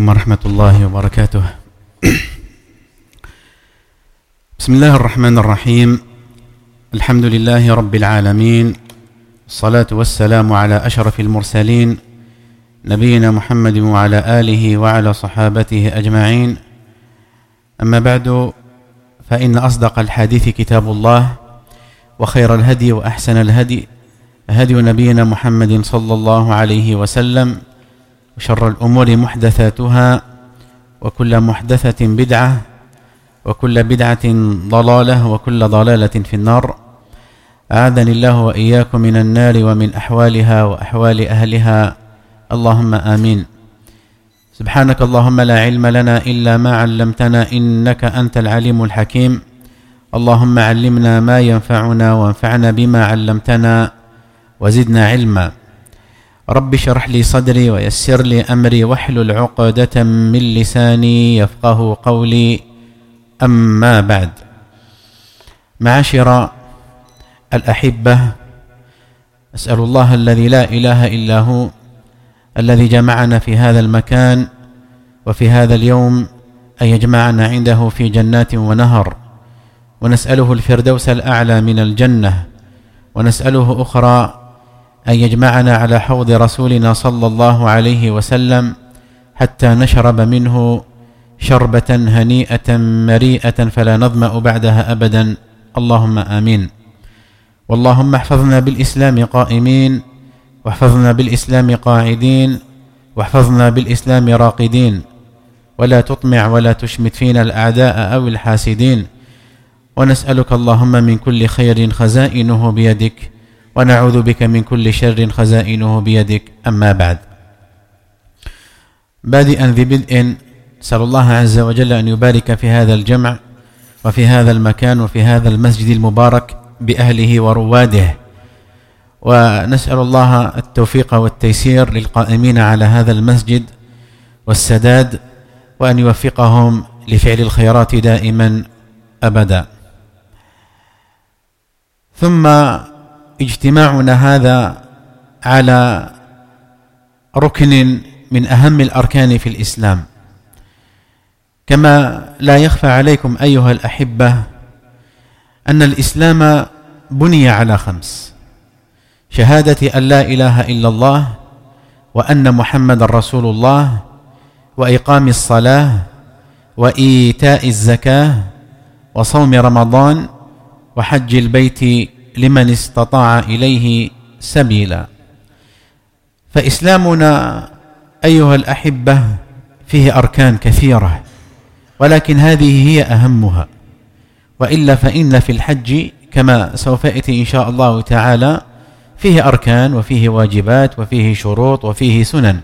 عليكم ورحمة الله وبركاته. بسم الله الرحمن الرحيم. الحمد لله رب العالمين، الصلاة والسلام على أشرف المرسلين نبينا محمد وعلى آله وعلى صحابته أجمعين. أما بعد، فإن أصدق الحديث كتاب الله، وخير الهدي وأحسن الهدي هدي نبينا محمد صلى الله عليه وسلم، وشر الأمور محدثاتها، وكل محدثة بدعة، وكل بدعة ضلالة، وكل ضلالة في النار. أعاذني الله وإياكم من النار ومن أحوالها وأحوال أهلها، اللهم آمين. سبحانك اللهم لا علم لنا إلا ما علمتنا، إنك أنت العليم الحكيم. اللهم علمنا ما ينفعنا وانفعنا بما علمتنا وزدنا علما. رب اشرح لي صدري ويسر لي أمري واحلل عقدة من لساني يفقه قولي. أما بعد، معاشر الأحبة، أسأل الله الذي لا إله إلا هو الذي جمعنا في هذا المكان وفي هذا اليوم أن يجمعنا عنده في جنات ونهر، ونسأله الفردوس الأعلى من الجنة، ونسأله أخرى أن يجمعنا على حوض رسولنا صلى الله عليه وسلم حتى نشرب منه شربة هنيئة مريئة فلا نظمأ بعدها أبدا، اللهم آمين. واللهم احفظنا بالإسلام قائمين، واحفظنا بالإسلام قاعدين، واحفظنا بالإسلام راقدين، ولا تطمع ولا تشمت فينا الأعداء أو الحاسدين. ونسألك اللهم من كل خير خزائنه بيدك، ونعوذ بك من كل شر خزائنه بيدك. أما بعد، بادئا ذي بدء، نسأل الله عز وجل أن يبارك في هذا الجمع وفي هذا المكان وفي هذا المسجد المبارك بأهله ورواده، ونسأل الله التوفيق والتيسير للقائمين على هذا المسجد والسداد، وأن يوفقهم لفعل الخيرات دائما أبدا. ثم اجتماعنا هذا على ركن من أهم الأركان في الإسلام، كما لا يخفى عليكم أيها الأحبة أن الإسلام بني على 5: شهادة أن لا إله إلا الله، وأن محمد رسول الله، وإقام الصلاة، وإيتاء الزكاة، وصوم رمضان، وحج البيت لمن استطاع إليه سبيلا. فإسلامنا أيها الأحبة فيه أركان كثيرة، ولكن هذه هي أهمها، وإلا فإن في الحج كما سوف يأتي إن شاء الله تعالى فيه أركان وفيه واجبات وفيه شروط وفيه سنن.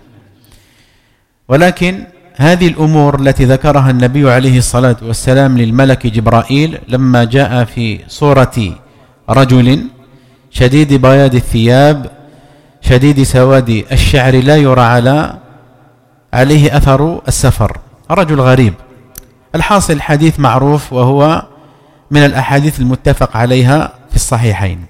ولكن هذه الأمور التي ذكرها النبي عليه الصلاة والسلام للملك جبرائيل لما جاء في صورة رجل شديد بياض الثياب شديد سواد الشعر لا يرى عليه أثر السفر، رجل غريب. الحاصل الحديث معروف، وهو من الأحاديث المتفق عليها في الصحيحين.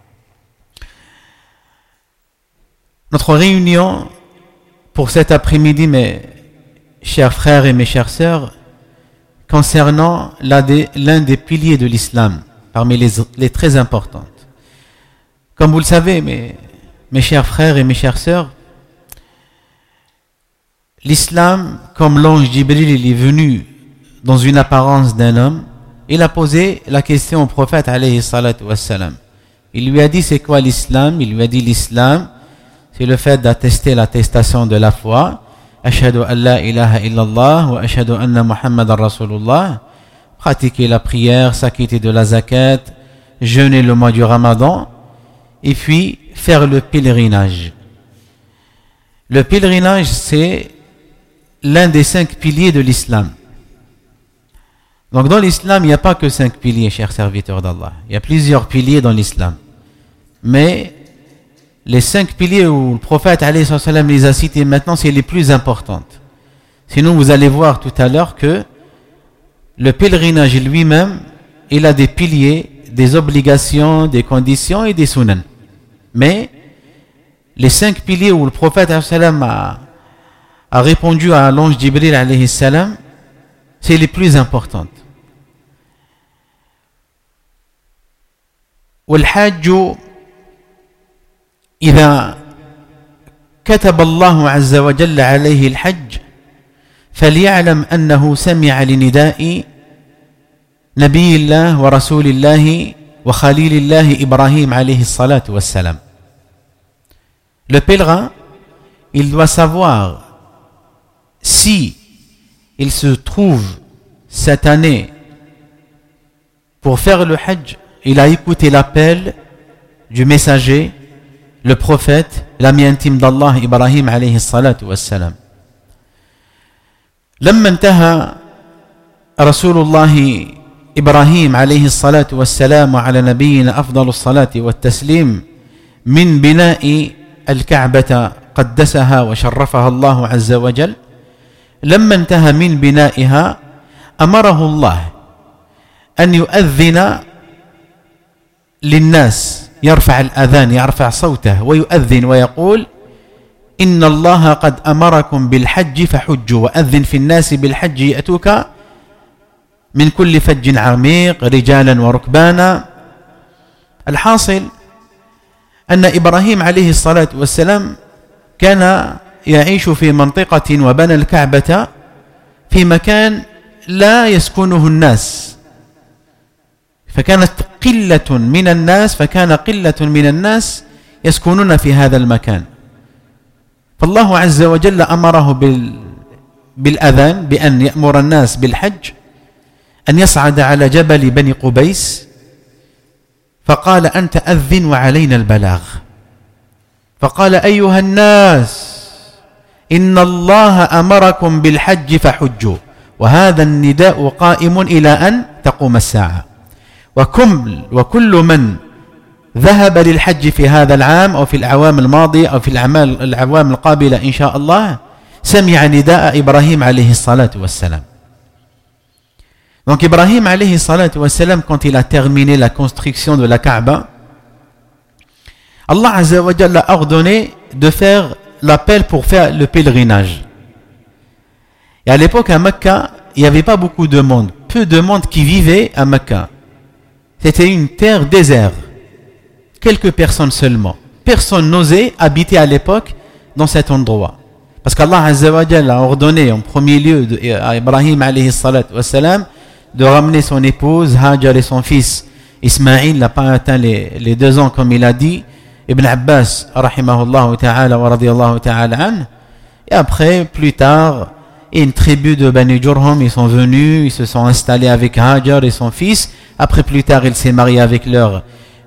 Notre réunion pour cet après-midi, mes chers frères et mes chères sœurs, concernant l'un des piliers de l'islam, parmi les très importantes. Comme vous le savez, mes chers frères et mes chères sœurs, l'islam, comme l'ange Jibril, il est venu dans une apparence d'un homme. Il a posé la question au prophète alayhi salatu wassalam. Il lui a dit c'est quoi l'islam? Il lui a dit l'islam, c'est le fait d'attester l'attestation de la foi. Ashhadu an la ilaha illallah wa ashhadu anna Muhammadan Rasulullah. Pratiquer la prière, s'acquitter de la zakat, jeûner le mois du Ramadan, et puis faire le pèlerinage. Le pèlerinage, c'est l'un des 5 piliers de l'islam. Donc dans l'islam, il n'y a pas que 5 piliers, chers serviteurs d'Allah. Il y a plusieurs piliers dans l'islam. Mais les 5 piliers où le prophète alayhi salam les a cités maintenant, c'est les plus importantes. Sinon, vous allez voir tout à l'heure que le pèlerinage lui-même, il a des piliers, des obligations, des conditions et des sunan. Mais les 5 piliers où le prophète a a répondu à l'ange Jibril alayhi salam, c'est les plus importantes. والحاج إذا كتب الله عز وجل عليه الحج فليعلم أنه سمع لنداء نبي الله ورسول الله وخليل الله إبراهيم عليه الصلاة والسلام. Le pèlerin, il doit savoir si il se trouve cette année pour faire le hajj, il a écouté l'appel du messager, le prophète, l'ami intime d'Allah, Ibrahim alayhi salatu wassalam. لما انتهى رسول الله إبراهيم عليه الصلاة والسلام على نبينا أفضل الصلاة والتسليم من بناء الكعبة قدسها وشرفها الله عز وجل، لما انتهى من بنائها أمره الله أن يؤذن للناس، يرفع الأذان، يرفع صوته ويؤذن ويقول إن الله قد أمركم بالحج فحجوا وأذن في الناس بالحج يأتوك من كل فج عميق رجالا وركبانا. الحاصل أن إبراهيم عليه الصلاة والسلام كان يعيش في منطقة وبنى الكعبة في مكان لا يسكنه الناس، فكان قلة من الناس يسكنون في هذا المكان. فالله عز وجل أمره بالأذان، بأن يأمر الناس بالحج، أن يصعد على جبل بني قبيس، فقال أنت أذن وعلينا البلاغ. فقال أيها الناس إن الله أمركم بالحج فحجوا، وهذا النداء قائم إلى أن تقوم الساعة، وكل من ذهب للحج في هذا العام أو في الأعوام الماضية أو في الأعوام القابلة إن شاء الله سمع نداء إبراهيم عليه الصلاة والسلام. Donc Ibrahim alayhi salatu wassalam, quand il a terminé la construction de la Kaaba, Allah Azza wa Jalla a ordonné de faire l'appel pour faire le pèlerinage. Et à l'époque à Mecca, il n'y avait pas beaucoup de monde, peu de monde qui vivait à Mecca. C'était une terre déserte, quelques personnes seulement. Personne n'osait habiter à l'époque dans cet endroit. Parce qu'Allah Azza wa Jalla a ordonné en premier lieu à Ibrahim alayhi salatu wassalam de ramener son épouse Hajar et son fils Ismaïl. N'a pas atteint les 2 ans comme il a dit Ibn Abbas rahimahullah ta'ala wa radiyallahu ta'ala an. Et après, plus tard, une tribu de Bani Jurhum, ils sont venus, ils se sont installés avec Hajar et son fils. Après, plus tard, il s'est marié avec l'un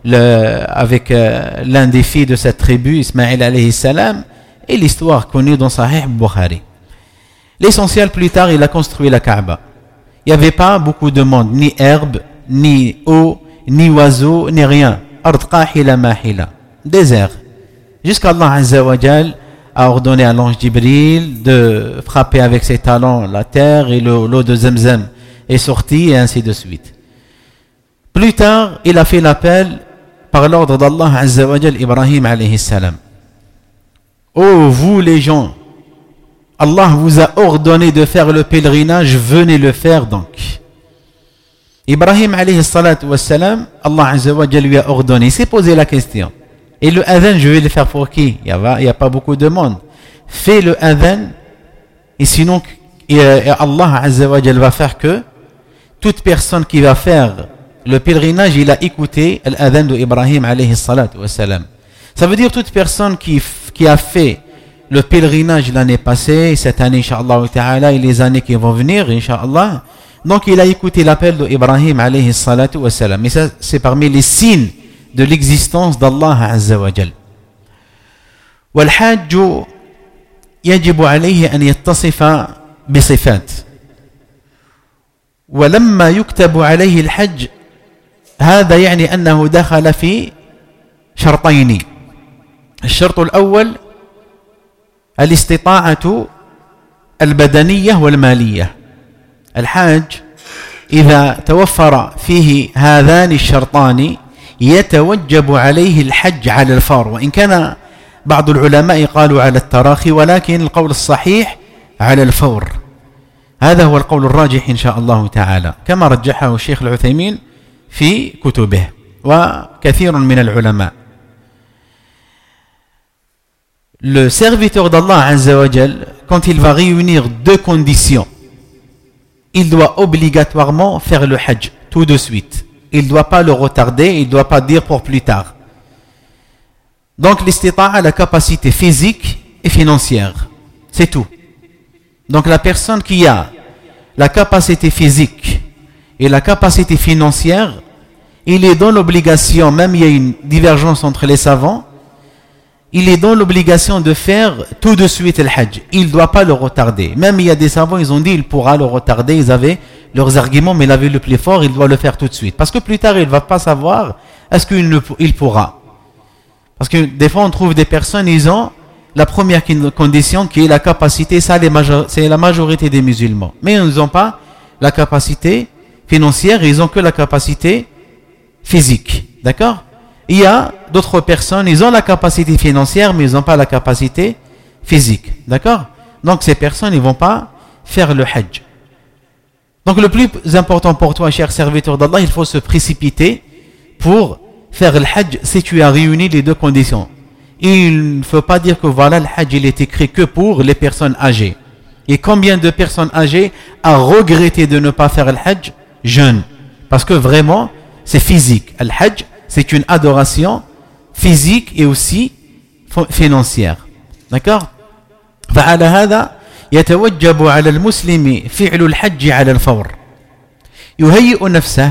des filles de cette tribu, Ismaïl alayhi salam, et l'histoire connue dans Sahih Bukhari. L'essentiel, plus tard, il a construit la Kaaba. Il n'y avait pas beaucoup de monde, ni herbe, ni eau, ni oiseaux, ni rien. Ard qahila mahila, désert. Jusqu'Allah Azza wa Jal a ordonné à l'ange Jibril de frapper avec ses talons la terre et l'eau de Zamzam est sortie et ainsi de suite. Plus tard, il a fait l'appel par l'ordre d'Allah Azza wa Jal, Ibrahim alayhi salam. Oh vous les gens, Allah vous a ordonné de faire le pèlerinage, venez le faire donc. Ibrahim alayhi salatu wassalam, Allah Azza wa Jal lui a ordonné. Il s'est posé la question. Et le adhan, je vais le faire pour qui? Il n'y a pas beaucoup de monde. Fais le adhan, et sinon Allah Azza wa Jal va faire que toute personne qui va faire le pèlerinage, il a écouté l'adhan de Ibrahim alayhi salatu wassalam. Ça veut dire toute personne qui a fait le pèlerinage l'année passée, cette année, Inch'Allah ta'ala, et les années qui vont venir, Inch'Allah. Donc, il a écouté l'appel d'Ibrahim alayhi salatu wa salam. Et ça, c'est parmi les signes de l'existence d'Allah Azza wa Jal. والحاج يجب عليه أن يتصف بصفات. ولما يكتب عليه الحج هذا يعني أنه دخل في شرطين. الشرط الأول الاستطاعة البدنية والمالية. الحاج إذا توفر فيه هذان الشرطان يتوجب عليه الحج على الفور، وإن كان بعض العلماء قالوا على التراخي، ولكن القول الصحيح على الفور. هذا هو القول الراجح إن شاء الله تعالى، كما رجحه الشيخ العثيمين في كتبه وكثير من العلماء. Le serviteur d'Allah Azza wa Jal, quand il va réunir deux conditions, il doit obligatoirement faire le hajj tout de suite. Il ne doit pas le retarder, il ne doit pas dire pour plus tard. Donc l'istita'a, la capacité physique et financière, c'est tout. Donc la personne qui a la capacité physique et la capacité financière, il est dans l'obligation, même il y a une divergence entre les savants, il est dans l'obligation de faire tout de suite le hajj. Il ne doit pas le retarder. Même il y a des savants, ils ont dit il pourra le retarder. Ils avaient leurs arguments, mais il avait le plus fort, il doit le faire tout de suite. Parce que plus tard, il ne va pas savoir est-ce qu'il pourra. Parce que des fois, on trouve des personnes, ils ont la première condition qui est la capacité, ça c'est la majorité des musulmans. Mais ils n'ont pas la capacité financière, ils n'ont que la capacité physique. D'accord ? Il y a d'autres personnes, ils ont la capacité financière, mais ils n'ont pas la capacité physique. D'accord ? Donc ces personnes, ils ne vont pas faire le hajj. Donc le plus important pour toi, cher serviteur d'Allah, il faut se précipiter pour faire le hajj si tu as réuni les deux conditions. Il ne faut pas dire que voilà, le hajj, il est écrit que pour les personnes âgées. Et combien de personnes âgées a regretté de ne pas faire le hajj jeunes? Parce que vraiment, c'est physique. Le hajj, c'est une adoration physique et aussi financière. D'accord? فعلى هذا يتوجب على المسلم فعل الحج على الفور. يهيئ نفسه.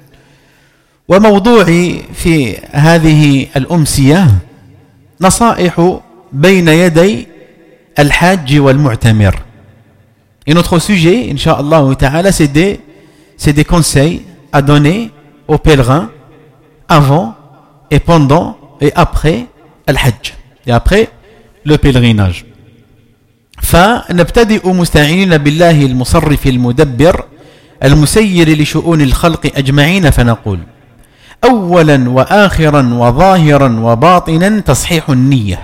وموضوعي في هذه الأمسية نصائح بين يدي الحاج والمعتمر. Et notre sujet, Inch'Allah Ta'ala, c'est des conseils à donner aux pèlerins avant et pendant et après al-Hajj et après le pèlerinage. فنبتدئ مستعينين بالله المصرف المدبر المسير لشؤون الخلق أجمعين فنقول أولا وآخرا وظاهرا وباطنا تصحيح النية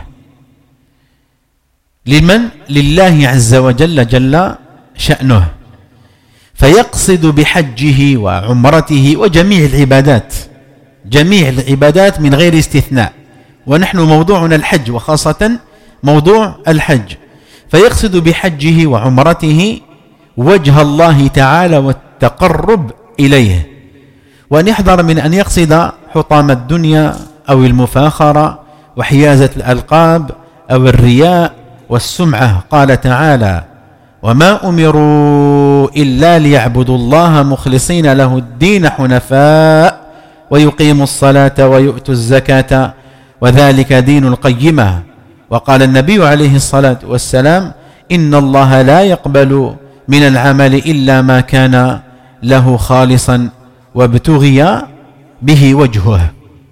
لمن؟ لله عز وجل جل شأنه فيقصد بحجه وعمرته وجميع العبادات جميع العبادات من غير استثناء ونحن موضوعنا الحج وخاصة موضوع الحج فيقصد بحجه وعمرته وجه الله تعالى والتقرب إليه وأن يحذر من أن يقصد حطام الدنيا أو المفاخرة وحيازة الألقاب أو الرياء والسمعة. قال تعالى وما أمروا إلا ليعبدوا الله مخلصين له الدين حنفاء ويقيموا الصلاة ويؤتوا الزكاة وذلك دين القيمة. وقال النبي عليه الصلاة والسلام إن الله لا يقبل من العمل إلا ما كان له خالصا وابتغي به وجهه.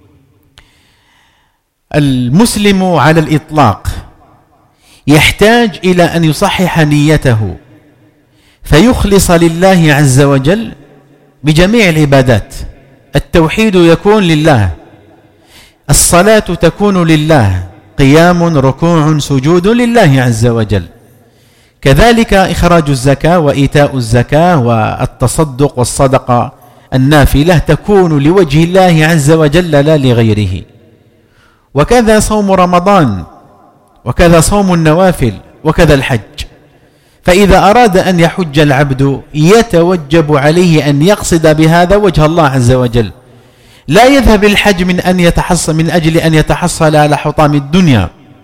المسلم على الإطلاق يحتاج إلى أن يصحح نيته فيخلص لله عز وجل بجميع العبادات. التوحيد يكون لله، الصلاة تكون لله، قيام ركوع سجود لله عز وجل، كذلك إخراج الزكاة وإيتاء الزكاة والتصدق والصدقة النافلة تكون لوجه الله عز وجل لا لغيره. وكذا صوم رمضان وكذا صوم النوافل وكذا الحج. فإذا أراد أن يحج العبد يتوجب عليه أن يقصد بهذا وجه الله عز وجل، لا يذهب الحج من أجل أن يتحصل على حطام الدنيا.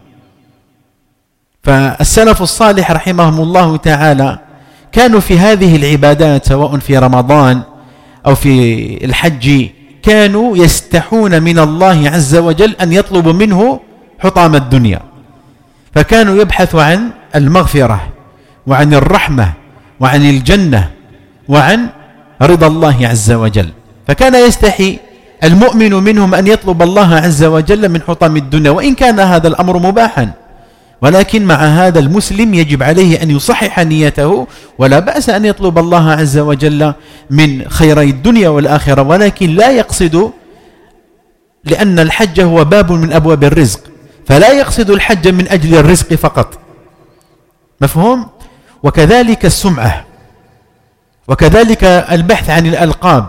فالسلف الصالح رحمهم الله تعالى كانوا في هذه العبادات سواء في رمضان أو في الحج كانوا يستحون من الله عز وجل أن يطلب منه حطام الدنيا، فكانوا يبحثوا عن المغفرة وعن الرحمة وعن الجنة وعن رضا الله عز وجل. فكان يستحي المؤمن منهم أن يطلب الله عز وجل من حطام الدنيا وإن كان هذا الأمر مباحا، ولكن مع هذا المسلم يجب عليه أن يصحح نيته ولا بأس أن يطلب الله عز وجل من خيري الدنيا والآخرة، ولكن لا يقصد، لأن الحج هو باب من أبواب الرزق، فلا يقصد الحج من أجل الرزق فقط. مفهوم؟ وكذلك السمعة وكذلك البحث عن الألقاب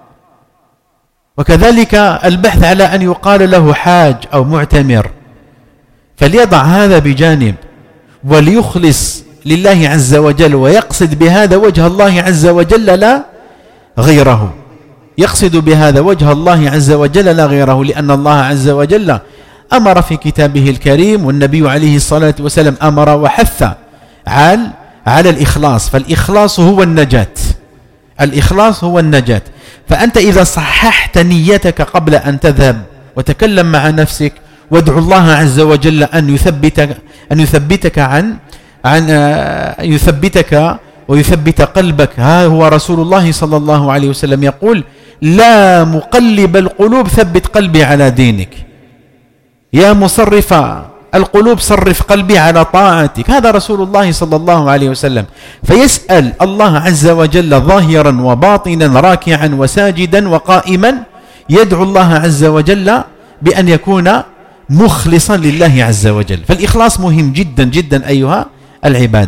وكذلك البحث على أن يقال له حاج أو معتمر. فليضع هذا بجانب وليخلص لله عز وجل ويقصد بهذا وجه الله عز وجل لا غيره، يقصد بهذا وجه الله عز وجل لا غيره، لأن الله عز وجل أمر في كتابه الكريم والنبي عليه الصلاة والسلام أمر وحث على الإخلاص. فالإخلاص هو النجاة، الإخلاص هو النجاة. فأنت إذا صححت نيتك قبل أن تذهب وتكلم مع نفسك وادعو الله عز وجل أن يثبتك يثبتك ويثبت قلبك. ها هو رسول الله صلى الله عليه وسلم يقول: لا مقلب القلوب ثبت قلبي على دينك، يا مصرف القلوب صرف قلبي على طاعتك. هذا رسول الله صلى الله عليه وسلم. فيسأل الله عز وجل ظاهرا وباطنا راكعا وساجدا وقائما، يدعو الله عز وجل بأن يكون مخلصا لله عز وجل. فالإخلاص مهم جدا جدا أيها العباد.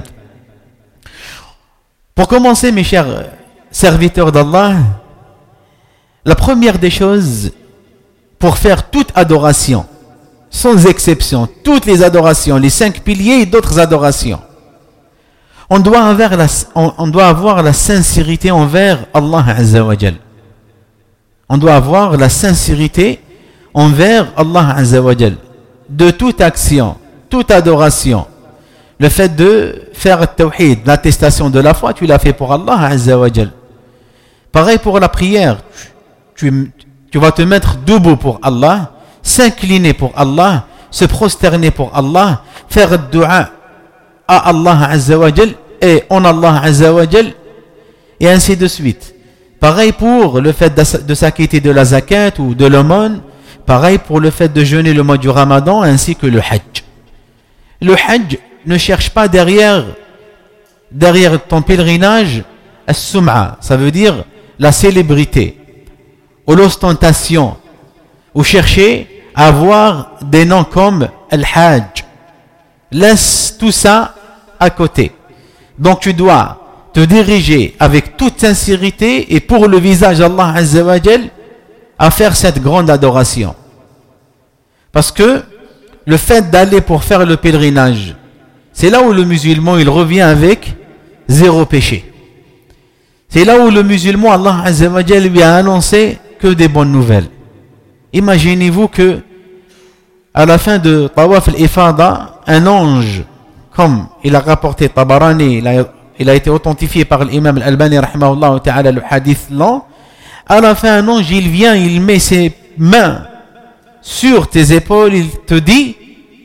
Pour commencer, mes chers serviteurs d'Allah, la première des choses pour faire toute adoration, sans exception, toutes les adorations, les 5 piliers et d'autres adorations, on doit avoir la sincérité envers Allah Azza wa Jal. On doit avoir la sincérité envers Allah Azza wa Jal. De toute action, toute adoration, le fait de faire le tawhid, l'attestation de la foi, tu l'as fait pour Allah Azza wa Jal. Pareil pour la prière, tu vas te mettre debout pour Allah, s'incliner pour Allah, se prosterner pour Allah, faire le dua à Allah Azza wa Jal et en Allah Azza wa Jal, et ainsi de suite. Pareil pour le fait de s'acquitter de la zakat ou de l'aumône, pareil pour le fait de jeûner le mois du Ramadan ainsi que le hajj. Le hajj ne cherche pas derrière ton pèlerinage as-sum'a, ça veut dire la célébrité ou l'ostentation, ou chercher à avoir des noms comme al-hajj. Laisse tout ça à côté. Donc tu dois te diriger avec toute sincérité et pour le visage d'Allah Azza wa Jal à faire cette grande adoration. Parce que le fait d'aller pour faire le pèlerinage, c'est là où le musulman il revient avec 0 péché. C'est là où le musulman, Allah Azza wa Jal lui a annoncé que des bonnes nouvelles. Imaginez-vous que à la fin de Tawaf al-Ifada, un ange, comme il a rapporté Tabarani, il a été authentifié par l'imam al-Albani rahimahullah ta'ala, le hadith long, à la fin un ange il vient, il met ses mains sur tes épaules, il te dit: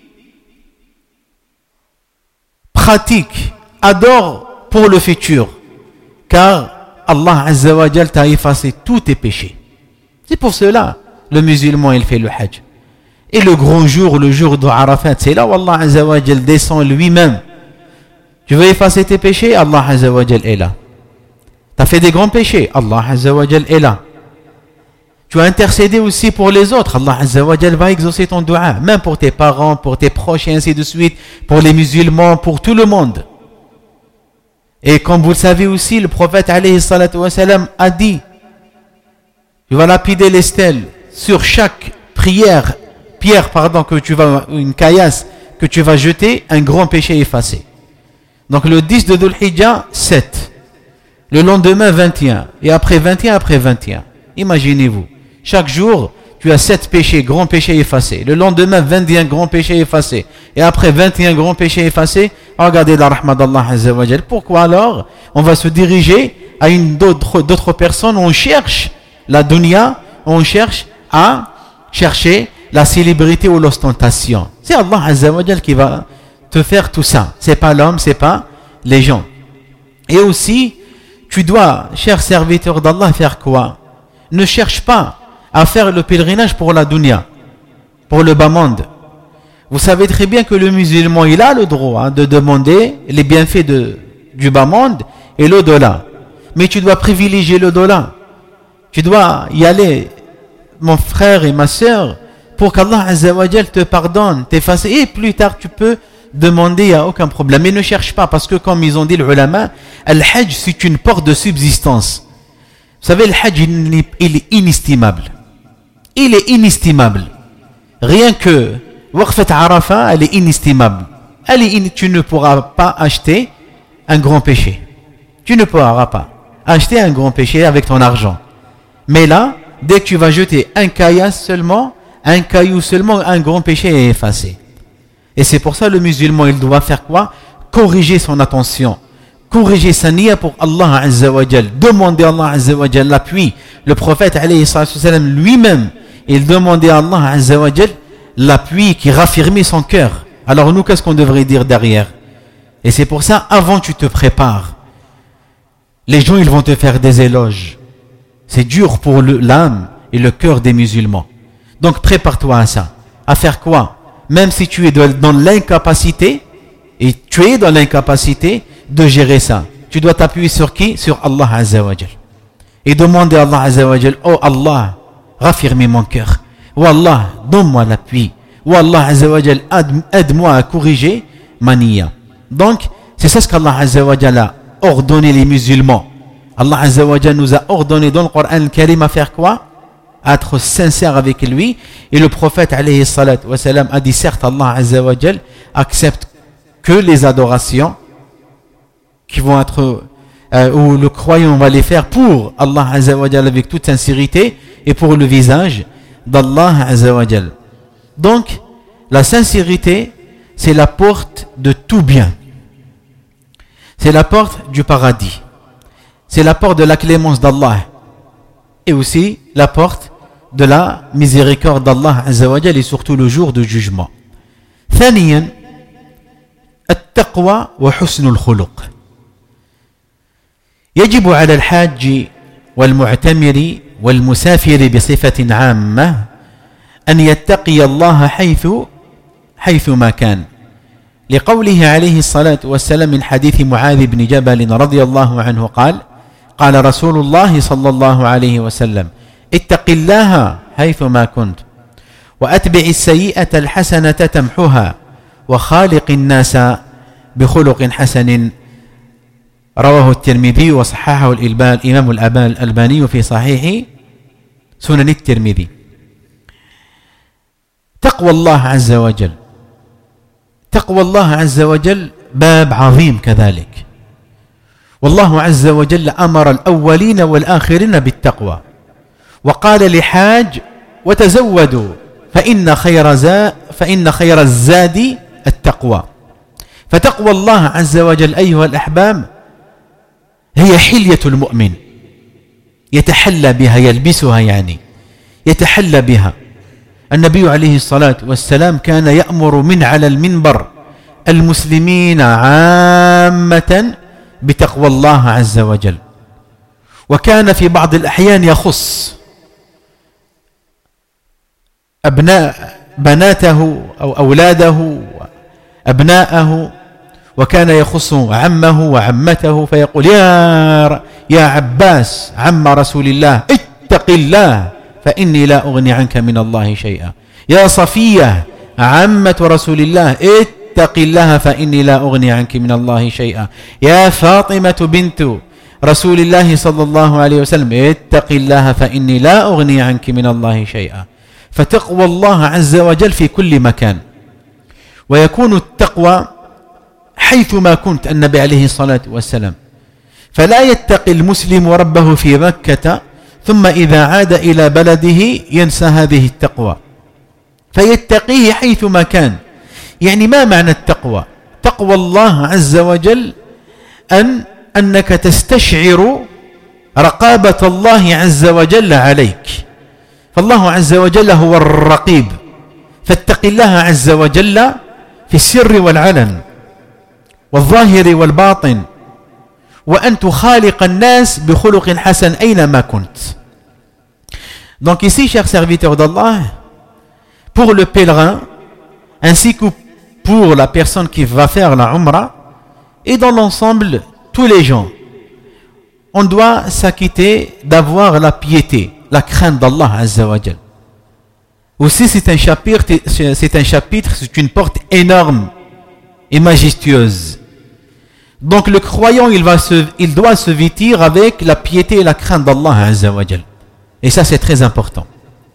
pratique, adore pour le futur, car Allah Azza wa Jal t'a effacé tous tes péchés. C'est pour cela le musulman il fait le hajj. Et le grand jour, le jour de Arafat, c'est là où Allah Azza wa Jal descend lui-même. Tu veux effacer tes péchés, Allah Azza wa Jal est là. Tu as fait des grands péchés, Allah Azza wa Jal est là. Tu as intercédé aussi pour les autres, Allah Azza wa Jal va exaucer ton dua, même pour tes parents, pour tes proches et ainsi de suite, pour les musulmans, pour tout le monde. Et comme vous le savez aussi, le prophète alayhi salatu wa salam a dit: tu vas lapider les stèles sur chaque pierre que tu vas, une caillasse que tu vas jeter, un grand péché effacé. Donc le 10 de Dhul Hijjah, 7. Le lendemain, 21. Et après 21, après 21. Imaginez-vous. Chaque jour, tu as 7 péchés, grands péchés effacés. Le lendemain, 21 grands péchés effacés. Et après 21 grands péchés effacés, regardez la rahma d'Allah Azza wa Jal. Pourquoi alors on va se diriger à d'autres personnes? On cherche la dunya, on cherche à chercher la célébrité ou l'ostentation. C'est Allah Azza wa Jal qui va te faire tout ça. C'est pas l'homme, c'est pas les gens. Et aussi, tu dois, cher serviteur d'Allah, faire quoi? Ne cherche pas à faire le pèlerinage pour la dunya, pour le bas monde. Vous savez très bien que le musulman, il a le droit de demander les bienfaits du bas monde et l'au-delà. Mais tu dois privilégier l'au-delà. Tu dois y aller, mon frère et ma sœur, pour qu'Allah Azza wa Jal te pardonne, t'efface, et plus tard tu peux demander, il n'y a aucun problème. Mais ne cherche pas, parce que comme ils ont dit les ulama, al-hajj c'est une porte de subsistance. Vous savez, le hajj il est inestimable. Il est inestimable. Rien que Waqfat Arafat, elle est inestimable. Tu ne pourras pas acheter un grand péché. Tu ne pourras pas acheter un grand péché avec ton argent. Mais là, dès que tu vas jeter un caillou seulement, un grand péché est effacé. Et c'est pour ça le musulman, il doit faire quoi? Corriger son attention. Corriger sa niya pour Allah Azza wa Jal. Demander à Allah Azza wa Jal l'appui. Le prophète alayhi sallam lui-même, il demandait à Allah Azza wa Jal l'appui qui raffermit son cœur. Alors nous, qu'est-ce qu'on devrait dire derrière? Et c'est pour ça, avant tu te prépares. Les gens, ils vont te faire des éloges. C'est dur pour l'âme et le cœur des musulmans. Donc prépare-toi à ça. À faire quoi? Même si tu es dans l'incapacité, et tu es dans l'incapacité de gérer ça, tu dois t'appuyer sur qui? Sur Allah Azza wa Jal. Et demander à Allah Azza wa Jal, oh Allah, raffermis mon cœur. Oh Allah, donne-moi l'appui. Oh Allah Azza wa Jal, aide-moi à corriger ma niya. Donc, c'est ça ce qu'Allah Azza wa Jal a ordonné les musulmans. Allah Azza wa Jal nous a ordonné dans le Coran al-Karim à faire quoi? À être sincère avec lui. Et le prophète alayhi salat wa salam a dit, certes Allah Azza wa Jal accepte que les adorations qui vont être où le croyant va les faire pour Allah Azza wa Jal avec toute sincérité et pour le visage d'Allah Azza wa Jal. Donc la sincérité, c'est la porte de tout bien. C'est la porte du paradis. C'est la porte de la clémence d'Allah. Et aussi la porte de la miséricorde d'Allah Azza wa Jal et surtout le jour de jugement. ثانيا التقوى وحسن الخلق. يجب على الحاج والمعتمر والمسافر بصفة عامة أن يتقي الله حيث ما كان. لقوله عليه الصلاة والسلام من حديث معاذ بن جبل رضي الله عنه قال رسول الله صلى الله عليه وسلم اتق الله حيثما كنت وأتبع السيئة الحسنة تمحها وخالق الناس بخلق حسن. رواه الترمذي وصححه الإمام الألباني في صحيح سنن الترمذي. تقوى الله عز وجل، تقوى الله عز وجل باب عظيم كذلك. والله عز وجل أمر الأولين والآخرين بالتقوى وقال لحاج وتزودوا فإن خير الزاد التقوى. فتقوى الله عز وجل أيها الأحباب هي حلية المؤمن يتحلى بها، يلبسها يعني يتحلى بها. النبي عليه الصلاة والسلام كان يأمر من على المنبر المسلمين عامة بتقوى الله عز وجل، وكان في بعض الأحيان يخص بناته أو أولاده أبناءه، وكان يخص عمه وعمته فيقول يا عباس عم رسول الله اتق الله فإني لا أغني عنك من الله شيئا. يا صفية عمة رسول الله اتق الله فإني لا أغني عنك من الله شيئا. يا فاطمة بنت رسول الله صلى الله عليه وسلم اتق الله فإني لا أغني عنك من الله شيئا. فتقوى الله عز وجل في كل مكان. ويكون التقوى حيثما كنت. النبي عليه الصلاة والسلام فلا يتقي المسلم ربه في مكة ثم إذا عاد إلى بلده ينسى هذه التقوى، فيتقيه حيثما كان. يعني ما معنى التقوى؟ تقوى الله عز وجل أنك تستشعر رقابة الله عز وجل عليك، فالله عز وجل هو الرقيب، فاتق الله عز وجل في السر والعلن والظاهر والباطن، وأن تخالق الناس بخلق حسن أينما كنت. Donc ici, chers serviteurs d'Allah, pour le pèlerin, ainsi que pour la personne qui va faire la Umrah, et dans l'ensemble, tous les gens, on doit s'acquitter d'avoir la piété, la crainte d'Allah Azza wa Jal. Aussi, c'est un chapitre, c'est une porte énorme et majestueuse. Donc le croyant, il doit se vêtir avec la piété et la crainte d'Allah Azza wa Jal. Et ça, c'est très important.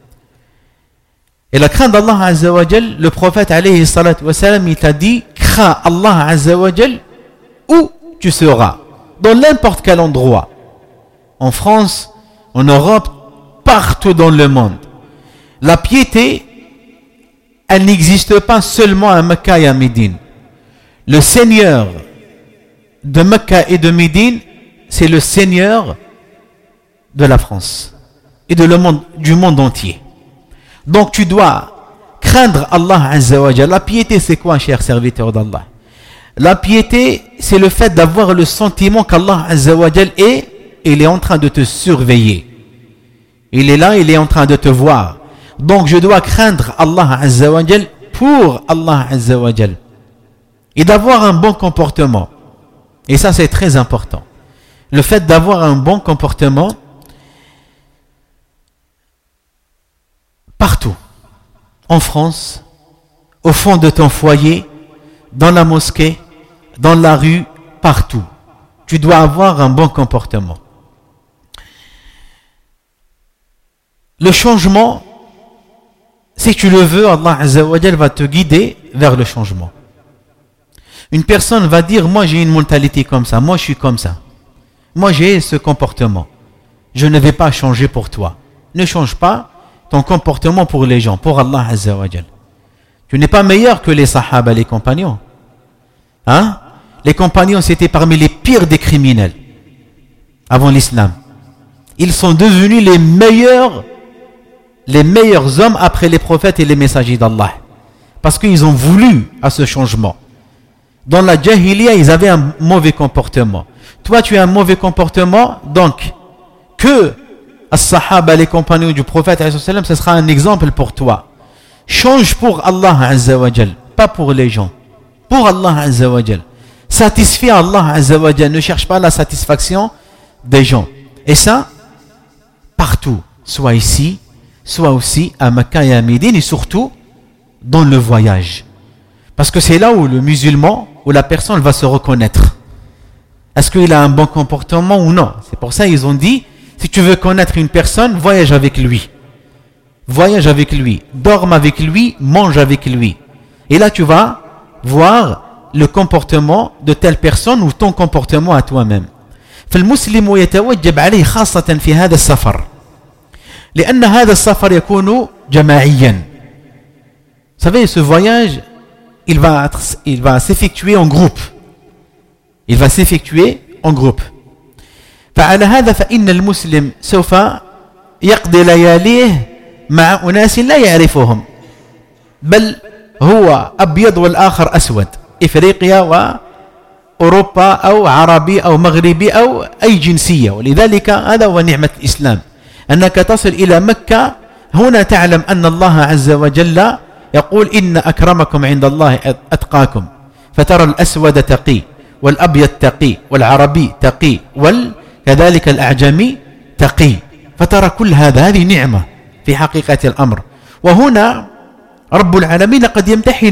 Et la crainte d'Allah Azza wa Jal, le prophète alayhi salatu wa salam, il t'a dit, crains Allah Azza wa Jal où tu seras, dans n'importe quel endroit. En France, en Europe, partout dans le monde. La piété, elle n'existe pas seulement à Mecca et à Médine. Le Seigneur de Mecca et de Médine, c'est le Seigneur de la France et du monde entier. Donc tu dois craindre Allah Azza wa Jalla. La piété, c'est quoi, cher serviteur d'Allah? La piété, c'est le fait d'avoir le sentiment qu'Allah Azza wa Jalla il est en train de te surveiller. Il est là, il est en train de te voir. Donc je dois craindre Allah Azza wa Jalla pour Allah Azza wa Jalla. Et d'avoir un bon comportement. Et ça, c'est très important. Le fait d'avoir un bon comportement partout. En France, au fond de ton foyer, dans la mosquée, dans la rue, partout. Tu dois avoir un bon comportement. Le changement, si tu le veux, Allah Azza wa Jalla va te guider vers le changement. Une personne va dire, moi j'ai une mentalité comme ça, moi je suis comme ça. Moi j'ai ce comportement. Je ne vais pas changer pour toi. Ne change pas ton comportement pour les gens, pour Allah Azza wa Jalla. Tu n'es pas meilleur que les sahaba, les compagnons. Hein? Les compagnons, c'était parmi les pires des criminels avant l'islam. Ils sont devenus les meilleurs hommes après les prophètes et les messagers d'Allah. Parce qu'ils ont voulu à ce changement. Dans la Jahiliya, ils avaient un mauvais comportement. Toi, tu as un mauvais comportement, donc que as-sahaba, les compagnons du prophète, ce sera un exemple pour toi. Change pour Allah Azza wa Jal, pas pour les gens. Pour Allah Azza wa Jal. Satisfais Allah Azza wa Jal. Ne cherche pas la satisfaction des gens. Et ça, partout. Soit ici, soit aussi à Mecca et à Médine, et surtout dans le voyage. Parce que c'est là où le musulman, où la personne va se reconnaître. Est-ce qu'il a un bon comportement ou non? C'est pour ça qu'ils ont dit, si tu veux connaître une personne, voyage avec lui. Voyage avec lui, dorme avec lui, mange avec lui. Et là, tu vas voir le comportement de telle personne ou ton comportement à toi-même. فالمسلم يتوجب عليه خاصة في هذا السفر. لأن هذا السفر يكون جماعيا. Vous savez, ce voyage, il va s'effectuer en groupe. Il va s'effectuer en groupe. فعلى هذا فإن المسلم سوف يقضي لياليه مع أناس لا يعرفهم بل هو أبيض والآخر أسود إفريقيا وأوروبا أو عربي أو مغربي أو أي جنسية. ولذلك هذا هو نعمة الإسلام أنك تصل إلى مكة هنا تعلم أن الله عز وجل يقول إن أكرمكم عند الله أتقاكم فترى الأسود تقي والأبيض تقي والعربي تقي وكذلك الأعجمي تقي فترى كل هذه نعمة في حقيقة الأمر. وهنا رب العالمين قد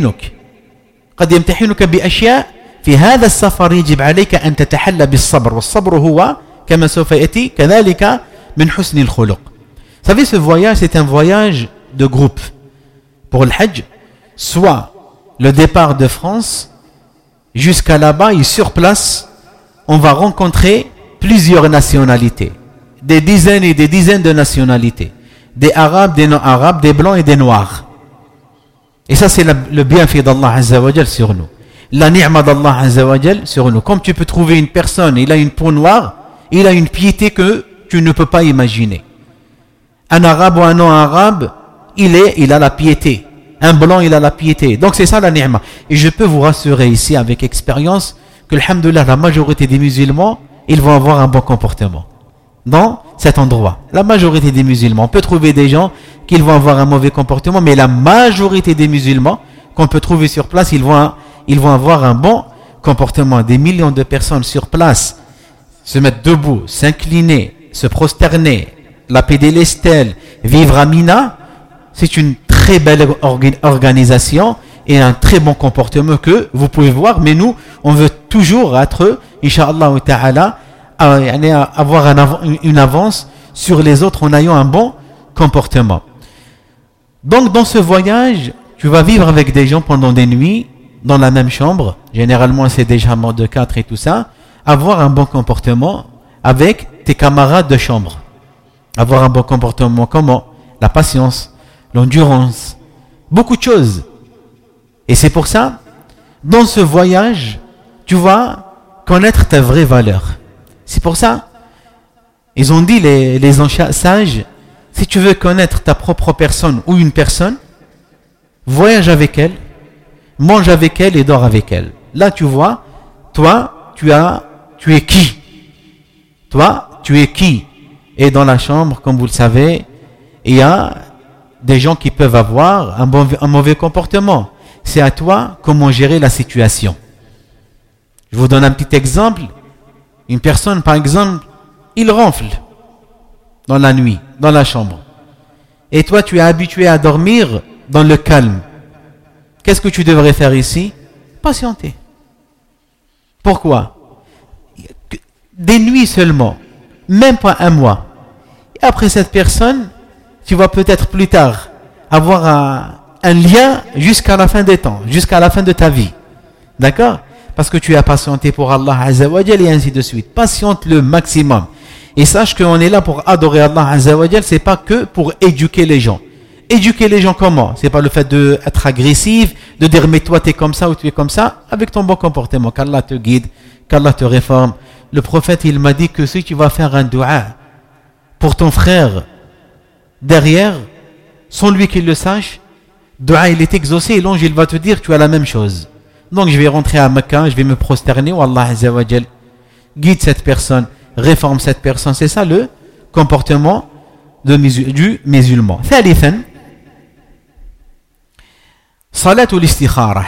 يمتحنك بأشياء. في هذا السفر يجب عليك أن تتحلى بالصبر والصبر هو كما سوف يأتي كذلك من حسن الخلق. Vous savez, ce voyage, c'est un voyage de groupe. Pour le Hajj, soit le départ de France jusqu'à là-bas et sur place, on va rencontrer plusieurs nationalités, des dizaines et des dizaines de nationalités, des Arabes, des non-Arabes, des Blancs et des Noirs. Et ça, c'est le bienfait d'Allah Azza wa Jal sur nous. La ni'ma d'Allah Azza wa Jal sur nous. Comme tu peux trouver une personne, il a une peau noire, il a une piété que tu ne peux pas imaginer. Un Arabe ou un non-Arabe, il a la piété. Un blanc, il a la piété. Donc c'est ça la ni'ma. Et je peux vous rassurer ici avec expérience que alhamdoulilah, la majorité des musulmans, ils vont avoir un bon comportement dans cet endroit. La majorité des musulmans. On peut trouver des gens qui vont avoir un mauvais comportement, mais la majorité des musulmans qu'on peut trouver sur place, ils vont avoir un bon comportement. Des millions de personnes sur place se mettre debout, s'incliner, se prosterner, lapider les stèles, vivre à Mina, c'est une très belle organisation et un très bon comportement que vous pouvez voir, mais nous, on veut toujours être, Inch'Allah ta'ala, avoir une avance sur les autres en ayant un bon comportement. Donc dans ce voyage, tu vas vivre avec des gens pendant des nuits, dans la même chambre, généralement c'est des chambres de 4 et tout ça, avoir un bon comportement avec tes camarades de chambre. Avoir un bon comportement, comment? La patience, l'endurance, beaucoup de choses. Et c'est pour ça, dans ce voyage, tu vas connaître ta vraie valeur. C'est pour ça, ils ont dit les anciens sages, si tu veux connaître ta propre personne ou une personne, voyage avec elle, mange avec elle et dors avec elle. Là, tu vois, toi, tu es qui? Toi, tu es qui? Et dans la chambre, comme vous le savez, il y a des gens qui peuvent avoir un mauvais comportement. C'est à toi comment gérer la situation. Je vous donne un petit exemple. Une personne, par exemple, il ronfle dans la nuit, dans la chambre. Et toi, tu es habitué à dormir dans le calme. Qu'est-ce que tu devrais faire ici? Patienter. Pourquoi? Des nuits seulement, même pas un mois. Et après cette personne, tu vas peut-être plus tard avoir un lien jusqu'à la fin des temps, jusqu'à la fin de ta vie. D'accord? Parce que tu as patienté pour Allah Azza wa Jal et ainsi de suite. Patiente le maximum. Et sache qu'on est là pour adorer Allah Azza wa Jal, c'est pas que pour éduquer les gens. Éduquer les gens comment? C'est pas le fait d'être agressif, de dire mais toi tu es comme ça ou tu es comme ça, avec ton bon comportement, qu'Allah te guide, qu'Allah te réforme. Le prophète il m'a dit que si tu vas faire un dua pour ton frère derrière, sans lui qu'il le sache, dua il est exaucé et l'ange il va te dire tu as la même chose. Donc je vais rentrer à Mecca, je vais me prosterner, où Allah Azza wa Jal guide cette personne, réforme cette personne. C'est ça le comportement du musulman. ثالثا صلاة الاستخارة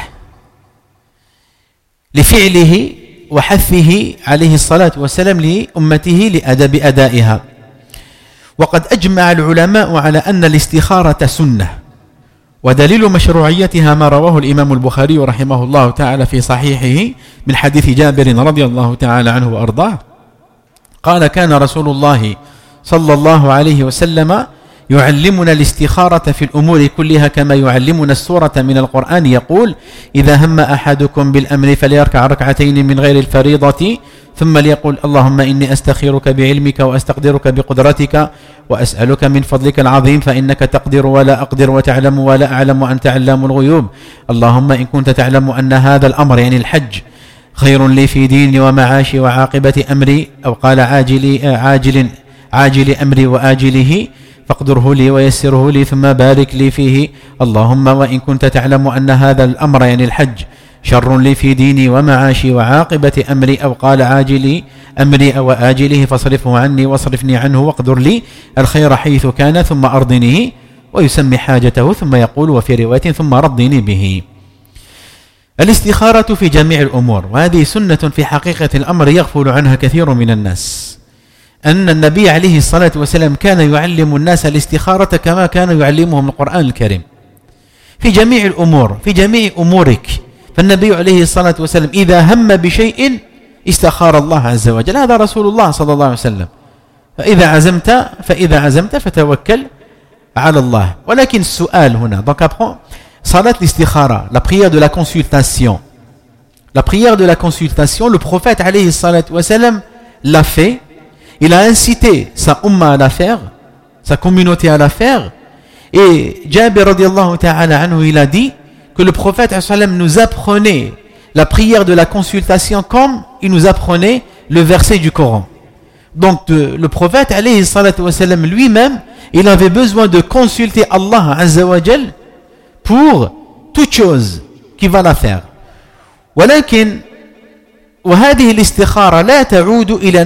لفعله وحثه عليه الصلاة والسلام لأمته لأدب أدائها. وقد أجمع العلماء على أن الاستخارة سنة، ودليل مشروعيتها ما رواه الإمام البخاري رحمه الله تعالى في صحيحه من حديث جابر رضي الله تعالى عنه وأرضاه قال كان رسول الله صلى الله عليه وسلم يعلمنا الاستخارة في الأمور كلها كما يعلمنا السورة من القرآن يقول إذا هم أحدكم بالأمر فليركع ركعتين من غير الفريضة ثم ليقول اللهم إني أستخيرك بعلمك وأستقدرك بقدرتك وأسألك من فضلك العظيم فإنك تقدر ولا أقدر وتعلم ولا أعلم وأنت علام الغيوب اللهم إن كنت تعلم أن هذا الأمر يعني الحج خير لي في ديني ومعاشي وعاقبة أمري أو قال عاجل أمري وآجله فاقدره لي ويسره لي ثم بارك لي فيه اللهم وإن كنت تعلم أن هذا الأمر يعني الحج شر لي في ديني ومعاشي وعاقبة أمري أو قال عاجل أمري أو آجله فاصرفه عني واصرفني عنه واقدر لي الخير حيث كان ثم أرضنيه ويسمي حاجته ثم يقول وفي رواية ثم رضني به. الاستخارة في جميع الأمور، وهذه سنة في حقيقة الأمر يغفل عنها كثير من الناس. أن النبي عليه الصلاة والسلام كان يعلم الناس الاستخارة كما كان يعلمهم القرآن الكريم في جميع الأمور، في جميع أمورك. فالنبي عليه الصلاة والسلام إذا هم بشيء استخار الله عز وجل، هذا رسول الله صلى الله عليه وسلم. فإذا عزمت فتوكل على الله. ولكن السؤال هنا، donc après salat l'istikhara, la prière de la consultation. La prière de la consultation, le prophète alayhi salat wa salam l'a fait. Il a incité sa umma à la faire, sa communauté à la faire. Et Jabir radiallahu ta'ala anhu, il a dit que le prophète sallam nous apprenait la prière de la consultation comme il nous apprenait le verset du Coran. Donc le prophète alayhi salatu wa sallam lui-même, il avait besoin de consulter Allah azza wa jal pour toute chose qu'il va la faire. ولكن وهذه الاستخارة لا تعود إلى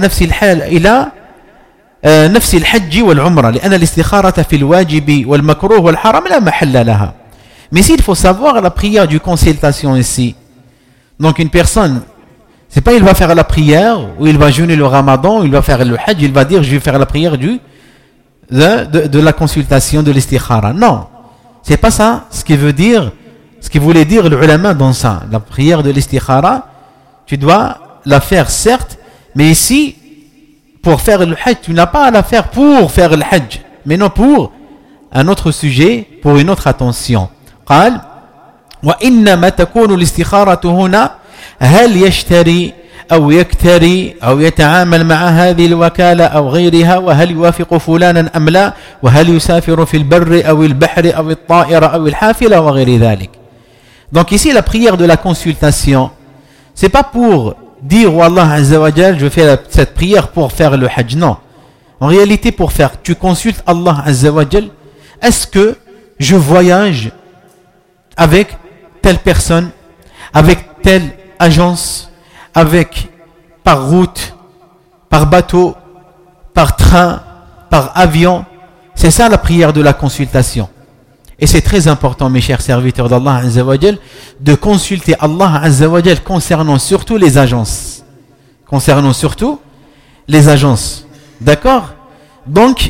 نفس الحج والعمرة لأن الاستخارة في الواجب والمكروه والحرام لا محل لها. Mais il faut savoir la prière du consultation ici. Donc une personne, c'est pas il va faire la prière ou il va jeûner le ramadan, ou il va faire le hajj, il va dire je vais faire la prière de la consultation de l'istikhara. Non, c'est pas ça ce qui veut dire ce qui voulait dire le ulama dans ça, la prière de l'istikhara, tu dois la faire certes, mais ici, pour faire le hajj, tu n'as pas à la faire pour faire le hajj, mais non pour un autre sujet, pour une autre attention. قال وإنما تكون الاستخارة هنا هل يشتري أو يكتري أو يتعامل مع هذه الوكالة أو غيرها وهل يوافق فلانا أم لا وهل يسافر في البر أو البحر أو الطائرة أو الحافلة وغير ذلك. Donc ici la prière de la consultation, c'est pas pour dire oh Allah Azza wa Jal, je fais cette prière pour faire le hajj, non. En réalité pour faire, tu consultes Allah Azza wa Jal, est-ce que je voyage avec telle personne, avec telle agence, avec par route, par bateau, par train, par avion. C'est ça la prière de la consultation. Et c'est très important, mes chers serviteurs d'Allah Azza wa Jal, de consulter Allah Azza wa Jal concernant surtout les agences. Concernant surtout les agences. D'accord? Donc,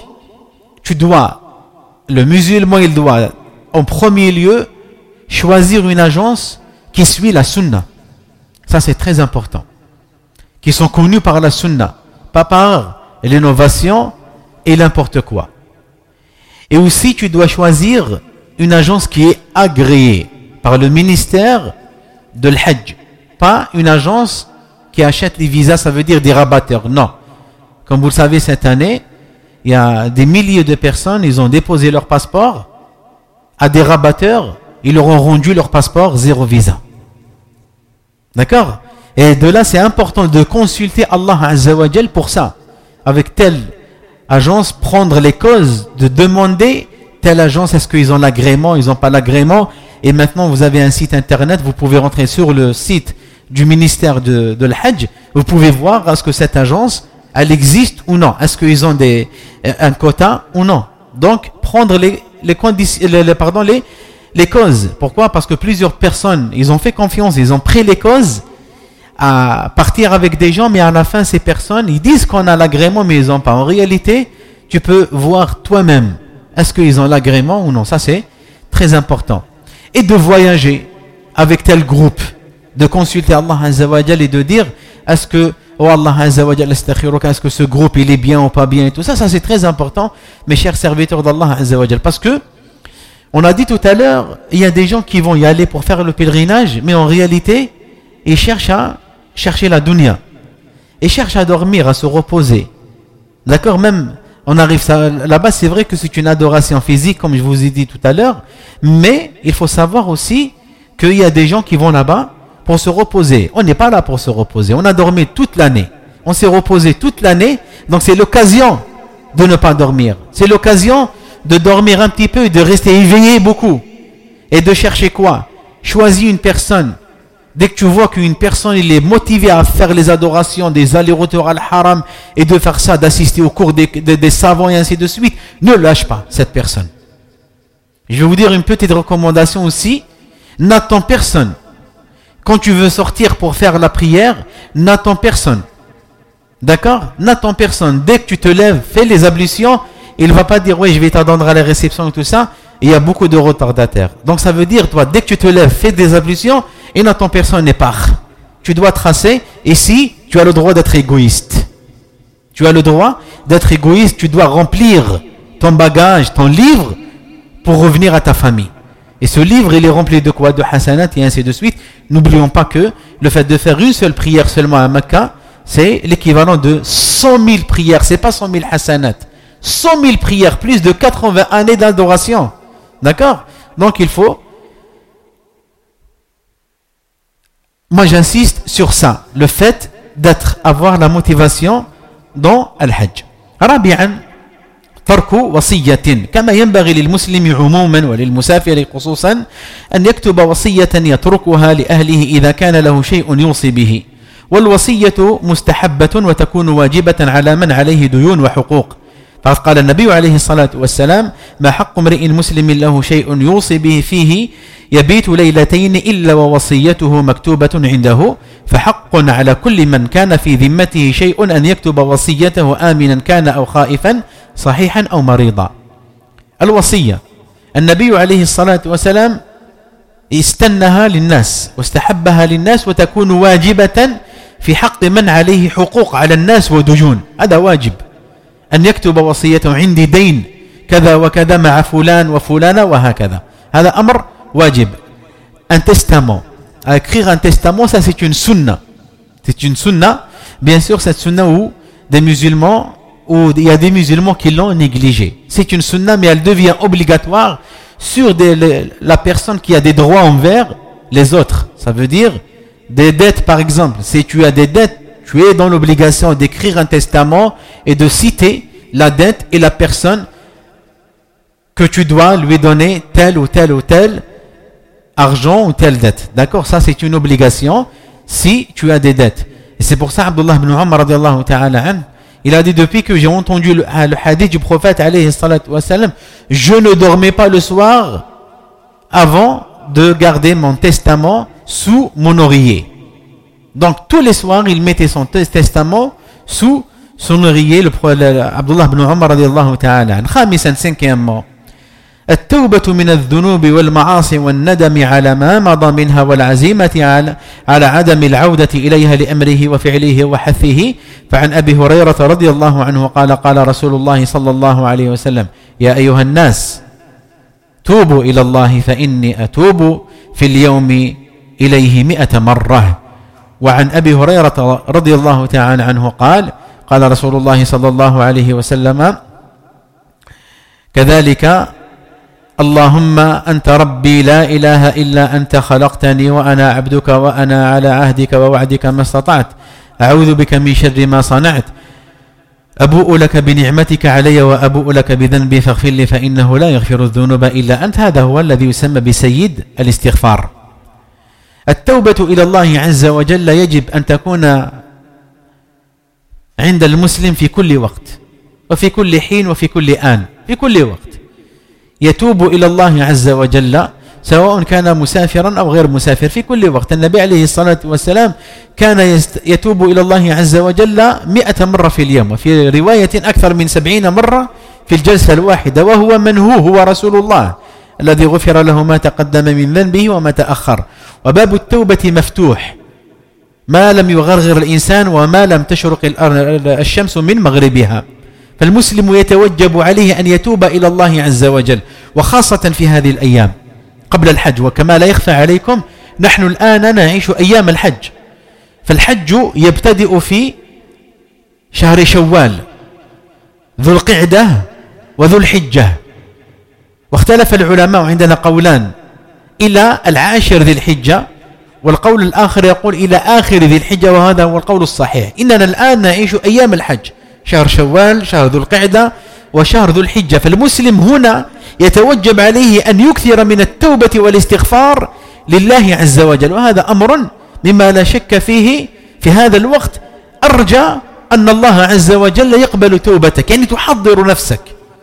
le musulman, il doit en premier lieu choisir une agence qui suit la sunna. Ça, c'est très important. Qui sont connus par la sunna, pas par l'innovation et n'importe quoi. Et aussi, tu dois choisir une agence qui est agréée par le ministère de l'Hajj. Pas une agence qui achète les visas, ça veut dire des rabatteurs. Non. Comme vous le savez, cette année, il y a des milliers de personnes, ils ont déposé leur passeport à des rabatteurs, ils leur ont rendu leur passeport 0 visa. D'accord? Et de là, c'est important de consulter Allah Azza wa Jal pour ça. Avec telle agence, prendre les causes, de demander telle agence, est-ce qu'ils ont l'agrément, ils n'ont pas l'agrément. Et maintenant, vous avez un site internet, vous pouvez rentrer sur le site du ministère de l'Hajj, vous pouvez voir est-ce que cette agence, elle existe ou non. Est-ce qu'ils ont un quota ou non. Donc, prendre les causes. Pourquoi? Parce que plusieurs personnes, ils ont fait confiance, ils ont pris les causes à partir avec des gens, mais à la fin, ces personnes, ils disent qu'on a l'agrément, mais ils n'ont pas. En réalité, tu peux voir toi-même, est-ce qu'ils ont l'agrément ou non. Ça, c'est très important. Et de voyager avec tel groupe, de consulter Allah Azza wa Jal et de dire, est-ce que, oh Allah Azza wa Jal, est-ce que ce groupe, il est bien ou pas bien et tout ça, ça c'est très important, mes chers serviteurs d'Allah Azza wa Jal, parce que, on a dit tout à l'heure, il y a des gens qui vont y aller pour faire le pèlerinage, mais en réalité, ils cherchent à chercher la dunya. Ils cherchent à dormir, à se reposer. D'accord? Même, on arrive là-bas, c'est vrai que c'est une adoration physique, comme je vous ai dit tout à l'heure, mais il faut savoir aussi qu'il y a des gens qui vont là-bas pour se reposer. On n'est pas là pour se reposer. On a dormi toute l'année. On s'est reposé toute l'année, donc c'est l'occasion de ne pas dormir. C'est l'occasion de dormir un petit peu et de rester éveillé beaucoup. Et de chercher quoi? Choisis une personne. Dès que tu vois qu'une personne il est motivée à faire les adorations, des allers-retours à l'haram, et de faire ça, d'assister au cours des savants et ainsi de suite, ne lâche pas cette personne. Je vais vous dire une petite recommandation aussi. N'attends personne. Quand tu veux sortir pour faire la prière, n'attends personne. D'accord? N'attends personne. Dès que tu te lèves, fais les ablutions. Il ne va pas dire, oui, je vais t'attendre à la réception et tout ça. Il y a beaucoup de retardataires. Donc ça veut dire, toi, dès que tu te lèves, fais des ablutions et n'attends personne et pars. Tu dois tracer. Et si tu as le droit d'être égoïste, tu as le droit d'être égoïste, tu dois remplir ton bagage, ton livre pour revenir à ta famille. Et ce livre, il est rempli de quoi? De hasanat et ainsi de suite. N'oublions pas que le fait de faire une seule prière seulement à Mecca, c'est l'équivalent de 100 000 prières. C'est pas 100 000 hasanat. 100 000 prières, plus de 80 années d'adoration. D'accord? Donc il faut... Moi j'insiste sur ça, le fait d'avoir la motivation dans Al-Hajj. رابعا ترك وصية كما ينبغي للمسلم عموما وللمسافر خصوصا أن يكتب وصية يتركها لأهله إذا كان له شيء يوصي به. والوصية مستحبة وتكون واجبة على من عليه ديون وحقوق. فقد قال النبي عليه الصلاة والسلام: ما حق امرئ مسلم له شيء يوصي به فيه يبيت ليلتين إلا ووصيته مكتوبة عنده فحق على كل من كان في ذمته شيء أن يكتب وصيته آمنا كان أو خائفا صحيحا أو مريضا. الوصية النبي عليه الصلاة والسلام استنها للناس واستحبها للناس وتكون واجبة في حق من عليه حقوق على الناس وديون. هذا واجب أن يكتب وصيته عندي دين كذا وكذا مع فلان وفلانة وهكذا. هذا أمر واجب. Un testament. À écrire un testament, ça c'est une sunna. C'est une sunna. Bien sûr, cette sunna où des musulmans, où il y a des musulmans qui l'ont négligée. C'est une sunna, mais elle devient obligatoire sur la personne qui a des droits envers les autres. Ça veut dire des dettes, par exemple. Si tu as des dettes, tu es dans l'obligation d'écrire un testament et de citer la dette et la personne que tu dois lui donner tel ou tel ou tel argent ou telle dette. D'accord? Ça, c'est une obligation si tu as des dettes. Et c'est pour ça, Abdullah ibn Umar, radiallahu ta'ala anhu, il a dit, depuis que j'ai entendu le hadith du prophète, alayhi salatu wa salam, je ne dormais pas le soir avant de garder mon testament sous mon oreiller. Donc, tous les soirs, il mettait son testament sous son oreiller, Abdullah ibn Umar, radiallahu ta'ala anhu. Khamisan, cinquièmement, التوبة من الذنوب والمعاصي والندم على ما مضى منها والعزيمة على عدم العودة إليها لأمره وفعله وحثه. فعن أبي هريرة رضي الله عنه قال قال رسول الله صلى الله عليه وسلم يا أيها الناس توبوا إلى الله فإني أتوب في اليوم إليه 100 مرة. وعن أبي هريرة رضي الله تعالى عنه قال قال رسول الله صلى الله عليه وسلم كذلك اللهم أنت ربي لا إله إلا أنت خلقتني وأنا عبدك وأنا على عهدك ووعدك ما استطعت أعوذ بك من شر ما صنعت أبوء لك بنعمتك علي وأبوء لك بذنبي فاغفر لي فإنه لا يغفر الذنوب إلا أنت. هذا هو الذي يسمى بسيد الاستغفار. التوبة إلى الله عز وجل يجب أن تكون عند المسلم في كل وقت وفي كل حين وفي كل آن. في كل وقت يتوب إلى الله عز وجل سواء كان مسافرا أو غير مسافر. في كل وقت النبي عليه الصلاة والسلام كان يتوب إلى الله عز وجل 100 مرة في اليوم، وفي رواية أكثر من 70 مرة في الجلسة الواحدة. وهو من هو رسول الله الذي غفر له ما تقدم من ذنبه وما تأخر. وباب التوبة مفتوح ما لم يغرغر الإنسان وما لم تشرق الشمس من مغربها. فالمسلم يتوجب عليه أن يتوب إلى الله عز وجل، وخاصة في هذه الأيام قبل الحج. وكما لا يخفى عليكم نحن الآن نعيش أيام الحج، فالحج يبتدئ في شهر شوال، ذو القعدة وذو الحجة. واختلف العلماء، عندنا قولان، إلى 10 ذي الحجة، والقول الآخر يقول إلى آخر ذي الحجة، وهذا هو القول الصحيح. إننا الآن نعيش أيام الحج، شهر شوال، شهر ذو القعدة، وشهر ذو الحجة. فالمسلم هنا يتوجب عليه أن يكثر من التوبة والاستغفار لله عز وجل، وهذا أمر مما لا شك فيه في هذا الوقت. أرجى أن الله عز وجل يقبل توبتك، يعني تحضر نفسك.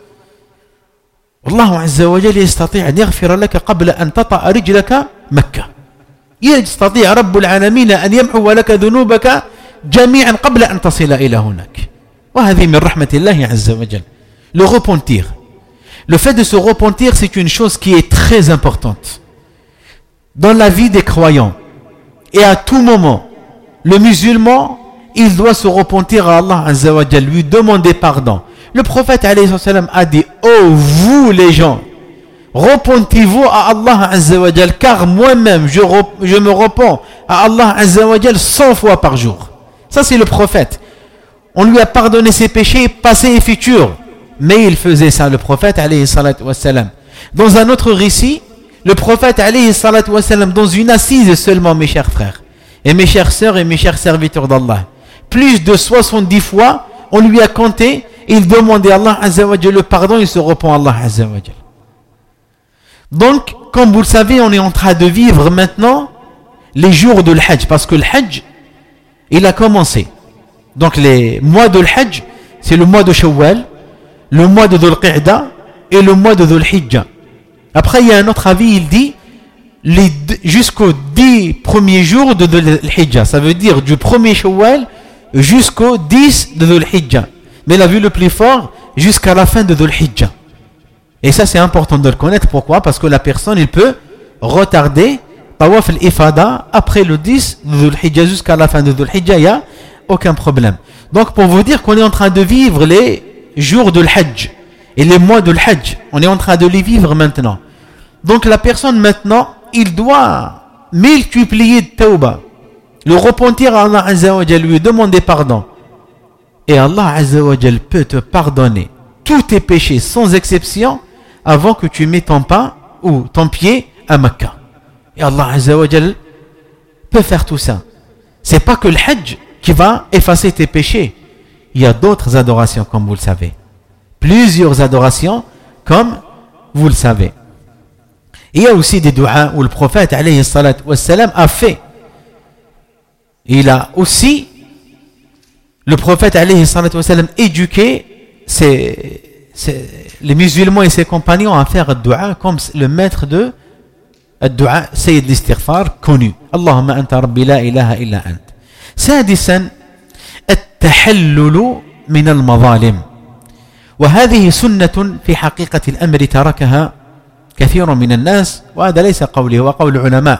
والله عز وجل يستطيع أن يغفر لك قبل أن تطأ رجلك مكة. يستطيع رب العالمين أن يمحو لك ذنوبك جميعا قبل أن تصل إلى هناك، وهذه من رحمة الله عز وجل. Le repentir. Le fait de se repentir, c'est une chose qui est très importante dans la vie des croyants. Et à tout moment, le musulman, il doit se repentir à Allah Azza wa Jal, lui demander pardon. Le prophète alayhi wa sallam a dit: oh vous les gens, repentez-vous à Allah Azza wa Jal, car moi-même je me repens à Allah Azza wa Jal 100 fois par jour. Ça c'est le prophète. On lui a pardonné ses péchés passés et futurs. Mais il faisait ça, le prophète alayhi salatu wassalam. Dans un autre récit, le prophète alayhi salatu wassalam, dans une assise seulement, mes chers frères, et mes chères sœurs et mes chers serviteurs d'Allah, plus de 70 fois, on lui a compté, il demandait à Allah Azza wa Jal le pardon, il se repent à Allah Azza wa Jal. Donc, comme vous le savez, on est en train de vivre maintenant les jours de l'Hajj, parce que le Hajj, il a commencé. Donc les mois de l'Hajj, c'est le mois de Shawwal, le mois de Dhul Qa'da et le mois de Dhul Hijja. Après, il y a un autre avis, il dit jusqu'aux 10 premiers jours de Dhul Hijja. Ça veut dire du 1er Shawwal jusqu'au 10 de Dhul Hijja. Mais la vue le plus fort, jusqu'à la fin de Dhul Hijja. Et ça, c'est important de le connaître. Pourquoi? Parce que la personne, il peut retarder Tawaf al-Ifada après le 10 de Dhul Hijjah jusqu'à la fin de Dhul Hijjah, il n'y a aucun problème. Donc pour vous dire qu'on est en train de vivre les jours de l'Hajj et les mois de l'Hajj, on est en train de les vivre maintenant. Donc la personne maintenant, il doit multiplier de tawbah, le repentir à Allah Azza wa Jal, lui demander pardon. Et Allah Azza wa Jal peut te pardonner tous tes péchés sans exception avant que tu mets ton pas ou ton pied à Mecca. Et Allah Azza wa Jal peut faire tout ça. C'est pas que le Hajj qui va effacer tes péchés. Il y a d'autres adorations, comme vous le savez. Plusieurs adorations, comme vous le savez. Il y a aussi des du'as où le prophète alayhi salatu wassalam a fait. Il a aussi, le prophète alayhi salatu wassalam, éduqué les musulmans et ses compagnons à faire le du'a comme le maître de الدعاء سيد الاستغفار كوني اللهم أنت ربي لا إله إلا أنت. سادسا التحلل من المظالم، وهذه سنة في حقيقة الأمر تركها كثير من الناس، وهذا ليس قولي هو قول العلماء،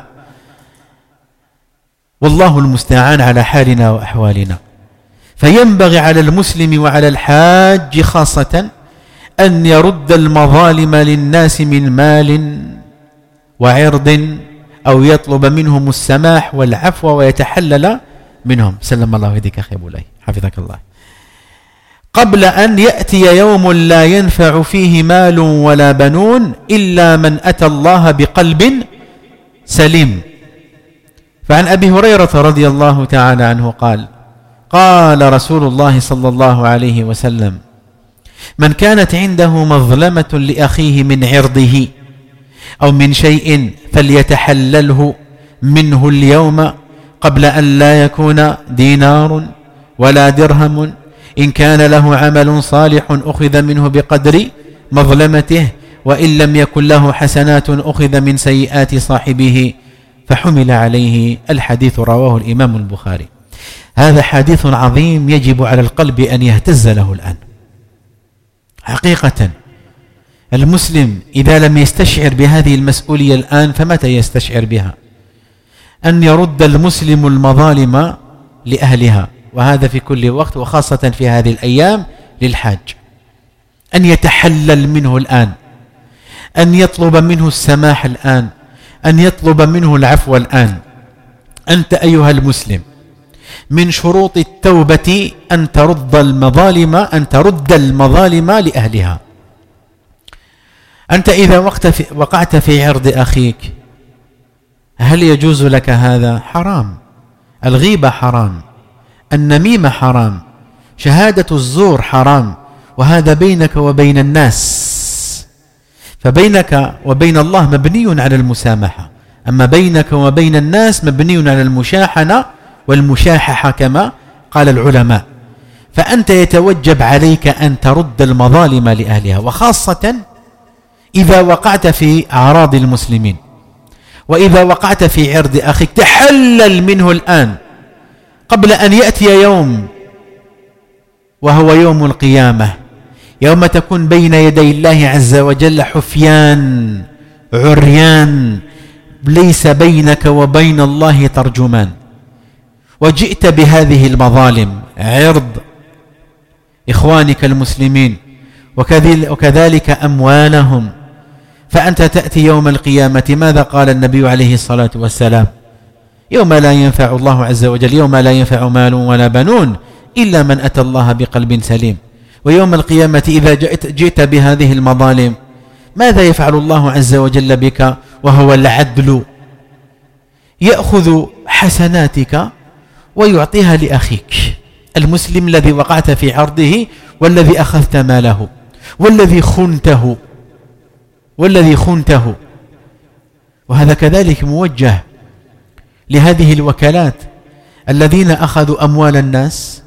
والله المستعان على حالنا وأحوالنا. فينبغي على المسلم وعلى الحاج خاصة أن يرد المظالم للناس من مال وعرض أو يطلب منهم السماح والعفو ويتحلل منهم. سلم الله يديك أخي أبو لي حفظك الله. قبل أن يأتي يوم لا ينفع فيه مال ولا بنون إلا من أتى الله بقلب سليم. فعن أبي هريرة رضي الله تعالى عنه قال قال رسول الله صلى الله عليه وسلم من كانت عنده مظلمة لأخيه من عرضه أو من شيء فليتحلله منه اليوم قبل أن لا يكون دينار ولا درهم إن كان له عمل صالح أخذ منه بقدر مظلمته وإن لم يكن له حسنات أخذ من سيئات صاحبه فحمل عليه. الحديث رواه الإمام البخاري. هذا حديث عظيم يجب على القلب أن يهتز له الآن. حقيقة المسلم إذا لم يستشعر بهذه المسؤولية الآن فمتى يستشعر بها؟ أن يرد المسلم المظالم لأهلها، وهذا في كل وقت وخاصة في هذه الأيام للحاج. أن يتحلل منه الآن، أن يطلب منه السماح الآن، أن يطلب منه العفو الآن. أنت أيها المسلم من شروط التوبة أن ترد المظالم لأهلها. أنت إذا وقعت في عرض أخيك هل يجوز لك هذا؟ حرام. الغيبة حرام، النميمة حرام، شهادة الزور حرام، وهذا بينك وبين الناس. فبينك وبين الله مبني على المسامحة، أما بينك وبين الناس مبني على المشاحنة والمشاححة كما قال العلماء. فأنت يتوجب عليك أن ترد المظالم لأهلها، وخاصة إذا وقعت في أعراض المسلمين، وإذا وقعت في عرض أخيك تحلل منه الآن قبل أن يأتي يوم وهو يوم القيامة، يوم تكون بين يدي الله عز وجل حفيان عريان ليس بينك وبين الله ترجمان، وجئت بهذه المظالم عرض إخوانك المسلمين وكذلك أموالهم، فأنت تأتي يوم القيامة. ماذا قال النبي عليه الصلاة والسلام؟ يوم لا ينفع الله عز وجل، يوم لا ينفع مال ولا بنون إلا من أتى الله بقلب سليم. ويوم القيامة إذا جئت بهذه المظالم ماذا يفعل الله عز وجل بك وهو العدل؟ يأخذ حسناتك ويعطيها لأخيك المسلم الذي وقعت في عرضه، والذي أخذت ماله، والذي خنته. وهذا كذلك موجه لهذه الوكالات الذين أخذوا أموال الناس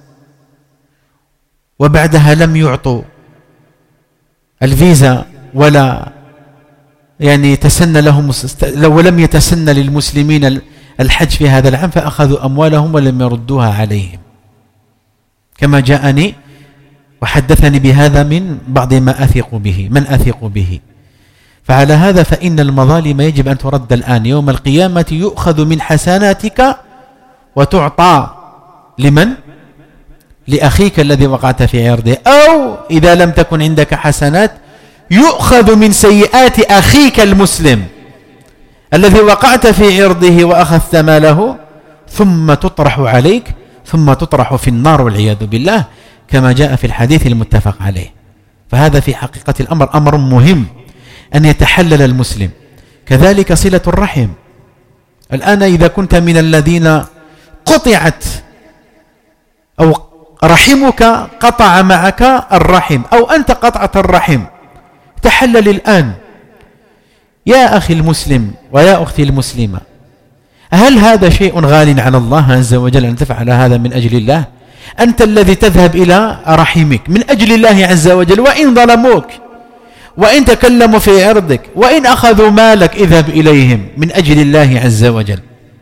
وبعدها لم يعطوا الفيزا ولا تسنى لهم ولم يتسنى للمسلمين الحج في هذا العام، فأخذوا أموالهم ولم يردوها عليهم، كما جاءني وحدثني بهذا من بعض من أثق به. فعلى هذا فإن المظالم يجب أن ترد الآن. يوم القيامة يؤخذ من حسناتك وتعطى لمن؟ لأخيك الذي وقعت في عرضه. أو إذا لم تكن عندك حسنات يؤخذ من سيئات أخيك المسلم الذي وقعت في عرضه وأخذت ماله ثم تطرح عليك ثم تطرح في النار والعياذ بالله كما جاء في الحديث المتفق عليه. فهذا في حقيقة الأمر أمر مهم أن يتحلل المسلم. كذلك صلة الرحم. الآن إذا كنت من الذين قطعت أو رحمك قطع معك الرحم أو أنت قطعت الرحم، تحلل الآن. يا أخي المسلم ويا أختي المسلمة، هل هذا شيء غال على الله عز وجل أن تفعل هذا من أجل الله؟ أنت الذي تذهب إلى رحمك من أجل الله عز وجل، وإن ظلموك وإن تكلموا في عرضك وإن أخذوا مالك اذهب إليهم من أجل الله عز وجل.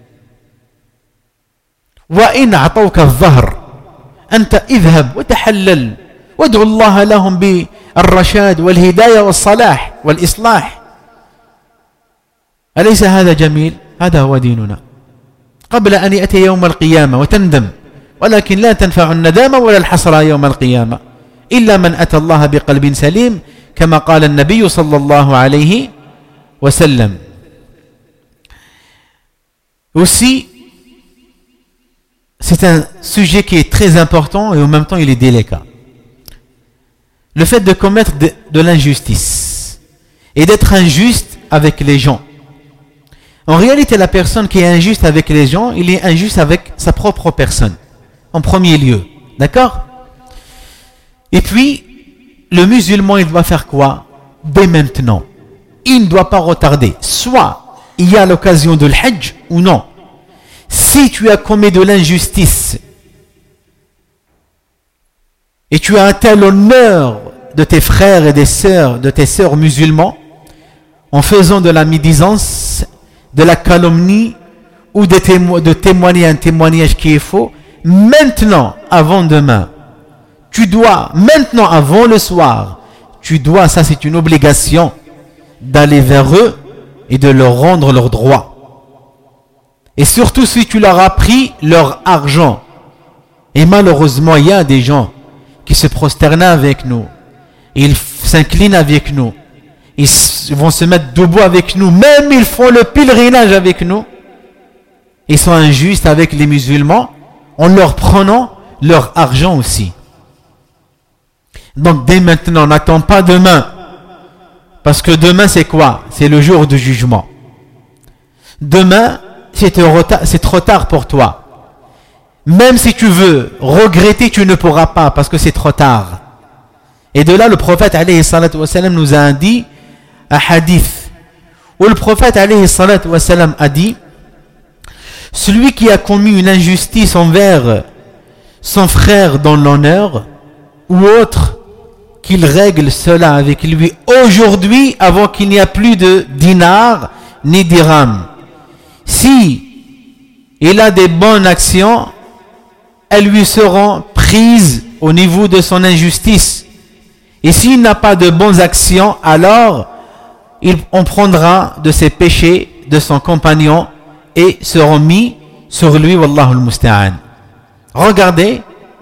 وإن أعطوك الظهر أنت اذهب وتحلل وادعو الله لهم بالرشاد والهداية والصلاح والإصلاح. أليس هذا جميل؟ هذا هو ديننا. قبل أن يأتي يوم القيامة وتندم، ولكن لا تنفع الندامة ولا الحسرة يوم القيامة إلا من أتى الله بقلب سليم كما قال النبي صلى الله عليه وسلم. Aussi, c'est un sujet qui est très important et en même temps il est délicat. Le fait de commettre de l'injustice et d'être injuste avec les gens. En réalité, la personne qui est injuste avec les gens, il est injuste avec sa propre personne, en premier lieu. D'accord? Et puis, le musulman, il doit faire quoi? Dès maintenant. Il ne doit pas retarder. Soit il y a l'occasion de l'Hajj ou non. Si tu as commis de l'injustice et tu as atteint l'honneur de tes frères et de tes sœurs musulmans en faisant de la médisance, de la calomnie ou de témoigner un témoignage qui est faux, maintenant, avant demain, tu dois, maintenant, avant le soir, tu dois, ça c'est une obligation, d'aller vers eux et de leur rendre leurs droits. Et surtout si tu leur as pris leur argent. Et malheureusement, il y a des gens qui se prosternent avec nous. Ils s'inclinent avec nous. Ils vont se mettre debout avec nous. Même ils font le pèlerinage avec nous. Ils sont injustes avec les musulmans en leur prenant leur argent aussi. Donc dès maintenant, n'attends pas demain. Parce que demain c'est quoi? C'est le jour du jugement. Demain, c'est trop tard pour toi. Même si tu veux regretter, tu ne pourras pas parce que c'est trop tard. Et de là, le prophète alayhi salatu wa salam nous a dit un hadith où le prophète alayhi salatu wa salam a dit: celui qui a commis une injustice envers son frère dans l'honneur ou autre, qu'il règle cela avec lui aujourd'hui avant qu'il n'y a plus de dinars ni dirhams. Si il a des bonnes actions, elles lui seront prises au niveau de son injustice. Et s'il n'a pas de bonnes actions, alors on prendra de ses péchés de son compagnon et seront mis sur lui, wallahu al-musta'an. Regardez,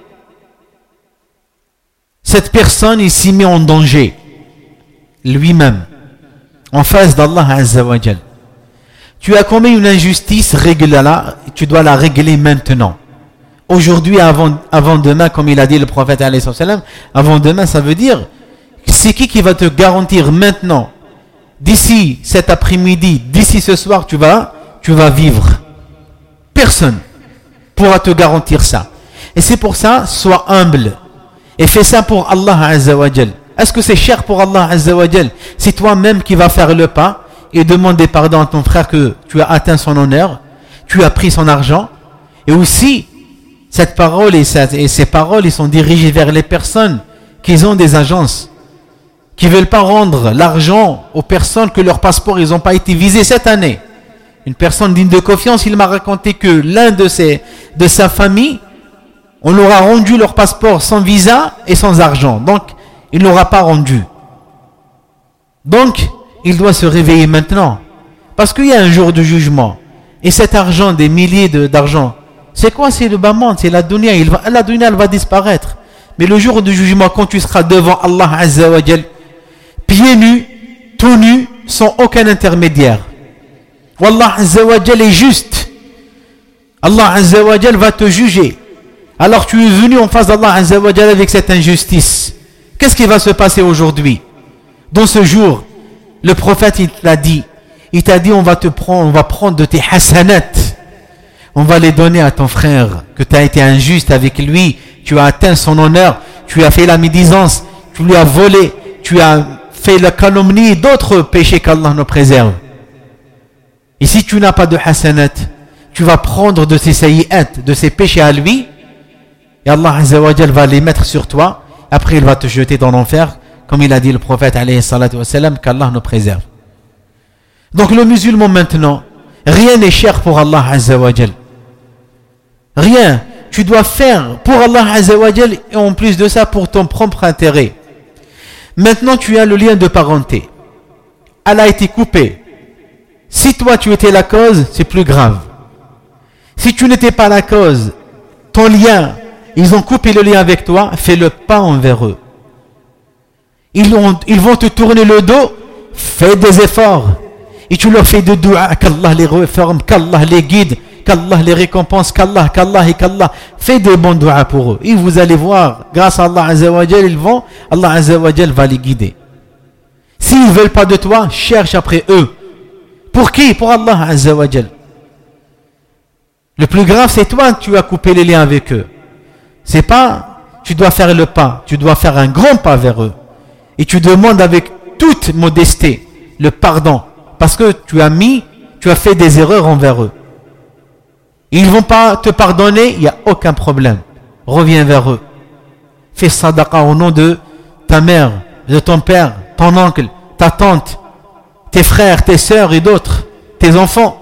cette personne, il s'y met en danger lui-même en face d'Allah Azza wa Jal. Tu as commis une injustice, règle-la, tu dois la régler maintenant. Aujourd'hui, avant demain, comme il a dit le prophète alayhi salam, avant demain, ça veut dire, c'est qui va te garantir maintenant, d'ici cet après-midi, d'ici ce soir, tu vas vivre. Personne pourra te garantir ça. Et c'est pour ça, sois humble et fais ça pour Allah Azza wa Jal. Est-ce que c'est cher pour Allah Azza wa Jal? C'est toi-même qui vas faire le pas et demander pardon à ton frère que tu as atteint son honneur, tu as pris son argent. Et aussi, cette parole et ces paroles, ils sont dirigées vers les personnes qui ont des agences, qui ne veulent pas rendre l'argent aux personnes que leur passeport, ils n'ont pas été visés cette année. Une personne digne de confiance, il m'a raconté que l'un de sa famille, on leur a rendu leur passeport sans visa et sans argent. Donc, il ne l'aura pas rendu. Donc, il doit se réveiller maintenant. Parce qu'il y a un jour de jugement. Et cet argent, des milliers d'argent, c'est quoi? C'est le bas monde, c'est la dunya. La dunya, elle va disparaître. Mais le jour du jugement, quand tu seras devant Allah Azza wa Jal, pieds nus, tout nus, sans aucun intermédiaire. Wallah Azza wa Jal est juste. Allah Azza wa Jal va te juger. Alors tu es venu en face d'Allah Azza wa Jal avec cette injustice. Qu'est-ce qui va se passer aujourd'hui? Dans ce jour, le prophète il t'a dit, on va prendre de tes hasanat, on va les donner à ton frère, que tu as été injuste avec lui, tu as atteint son honneur, tu as fait la médisance, tu lui as volé, tu as fait la calomnie et d'autres péchés qu'Allah nous préserve. Et si tu n'as pas de hasanat, tu vas prendre de ses sayi'at, de ses péchés à lui, et Allah Azza wa Jal va les mettre sur toi, après il va te jeter dans l'enfer, comme il a dit le prophète alayhi salatu wa salam, qu'Allah nous préserve. Donc le musulman maintenant, rien n'est cher pour Allah Azza wa Jal. Rien. Tu dois faire pour Allah Azza wa Jal et en plus de ça pour ton propre intérêt. Maintenant tu as le lien de parenté. Elle a été coupée. Si toi tu étais la cause, c'est plus grave. Si tu n'étais pas la cause, ton lien, ils ont coupé le lien avec toi, fais-le pas envers eux. Ils vont te tourner le dos, fais des efforts. Et tu leur fais de dua, qu'Allah les réforme, qu'Allah les guide, qu'Allah les récompense, qu'Allah. Fais des bons dua pour eux. Et vous allez voir, grâce à Allah Azza wa Jal, Allah Azza wa Jal va les guider. S'ils ne veulent pas de toi, cherche après eux. Pour qui? Pour Allah Azza wa Jal. Le plus grave, c'est toi, tu as coupé les liens avec eux. C'est pas, tu dois faire le pas, tu dois faire un grand pas vers eux. Et tu demandes avec toute modestie le pardon. Parce que tu as fait des erreurs envers eux. Ils ne vont pas te pardonner, il n'y a aucun problème. Reviens vers eux. Fais sadaqa au nom de ta mère, de ton père, ton oncle, ta tante, tes frères, tes sœurs et d'autres, tes enfants.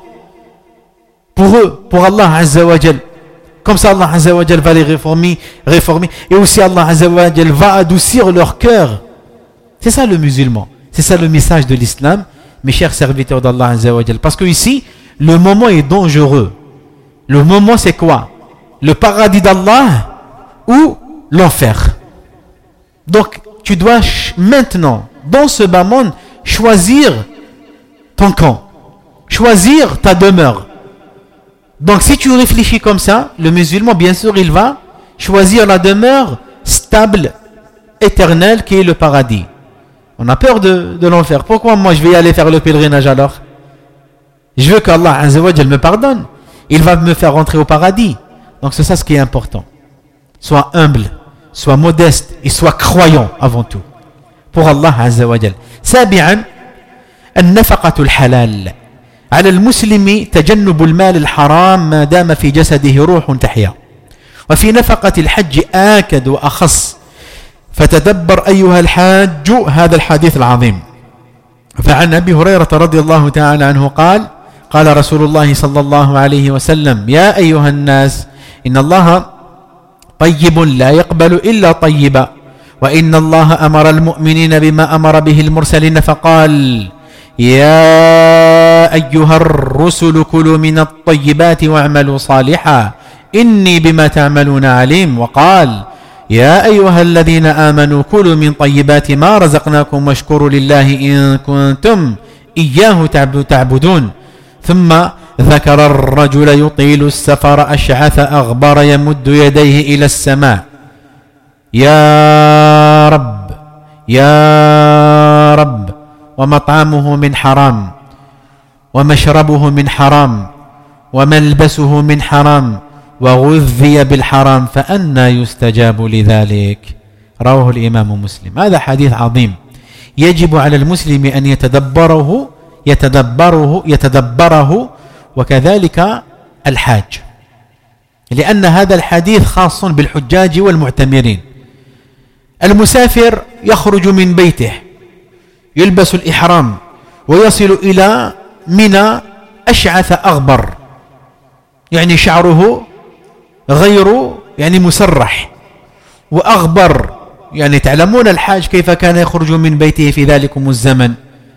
Pour eux, pour Allah Azza wa Jal. Comme ça Allah Azza wa Jal va les réformer. Et aussi Allah Azza wa Jal va adoucir leur cœur. C'est ça le musulman. C'est ça le message de l'islam, mes chers serviteurs d'Allah Azza wa Jal. Parce que ici, le moment est dangereux. Le moment c'est quoi? Le paradis d'Allah ou l'enfer. Donc tu dois maintenant, dans ce bas monde, choisir ton camp. Choisir ta demeure. Donc si tu réfléchis comme ça, le musulman, bien sûr, il va choisir la demeure stable, éternelle, qui est le paradis. On a peur de l'enfer. Pourquoi moi je vais aller faire le pèlerinage alors? Je veux qu'Allah Azza wa Jal me pardonne. Il va me faire rentrer au paradis. Donc c'est ça ce qui est important. Sois humble, sois modeste et sois croyant avant tout. Pour Allah Azza wa Jal. سابعا النفقة الحلال. على المسلم تجنب المال الحرام ما دام في جسده روح تحيا. وفي نفقة الحج آكد وأخص. فتدبر أيها الحاج هذا الحديث العظيم. فعن أبي هريرة رضي الله تعالى عنه قال قال رسول الله صلى الله عليه وسلم يا أيها الناس إن الله طيب لا يقبل إلا طيبا وإن الله أمر المؤمنين بما أمر به المرسلين فقال يا أيها الرسل كلوا من الطيبات واعملوا صالحا إني بما تعملون عليم وقال يا أيها الذين آمنوا كلوا من طيبات ما رزقناكم واشكروا لله إن كنتم إياه تعبدون ثم ذكر الرجل يطيل السفر أشعث أغبر يمد يديه إلى السماء يا رب يا رب ومطعمه من حرام ومشربه من حرام وملبسه من حرام وغذي بالحرام فأنى يستجاب لذلك رواه الإمام مسلم. هذا حديث عظيم يجب على المسلم أن يتدبره وكذلك الحاج لأن هذا الحديث خاص بالحجاج والمعتمرين. المسافر يخرج من بيته يلبس الإحرام ويصل إلى منى أشعث أغبر يعني شعره غير يعني مسرح وأغبر يعني تعلمون الحاج كيف كان يخرج من بيته في ذلكم الزمن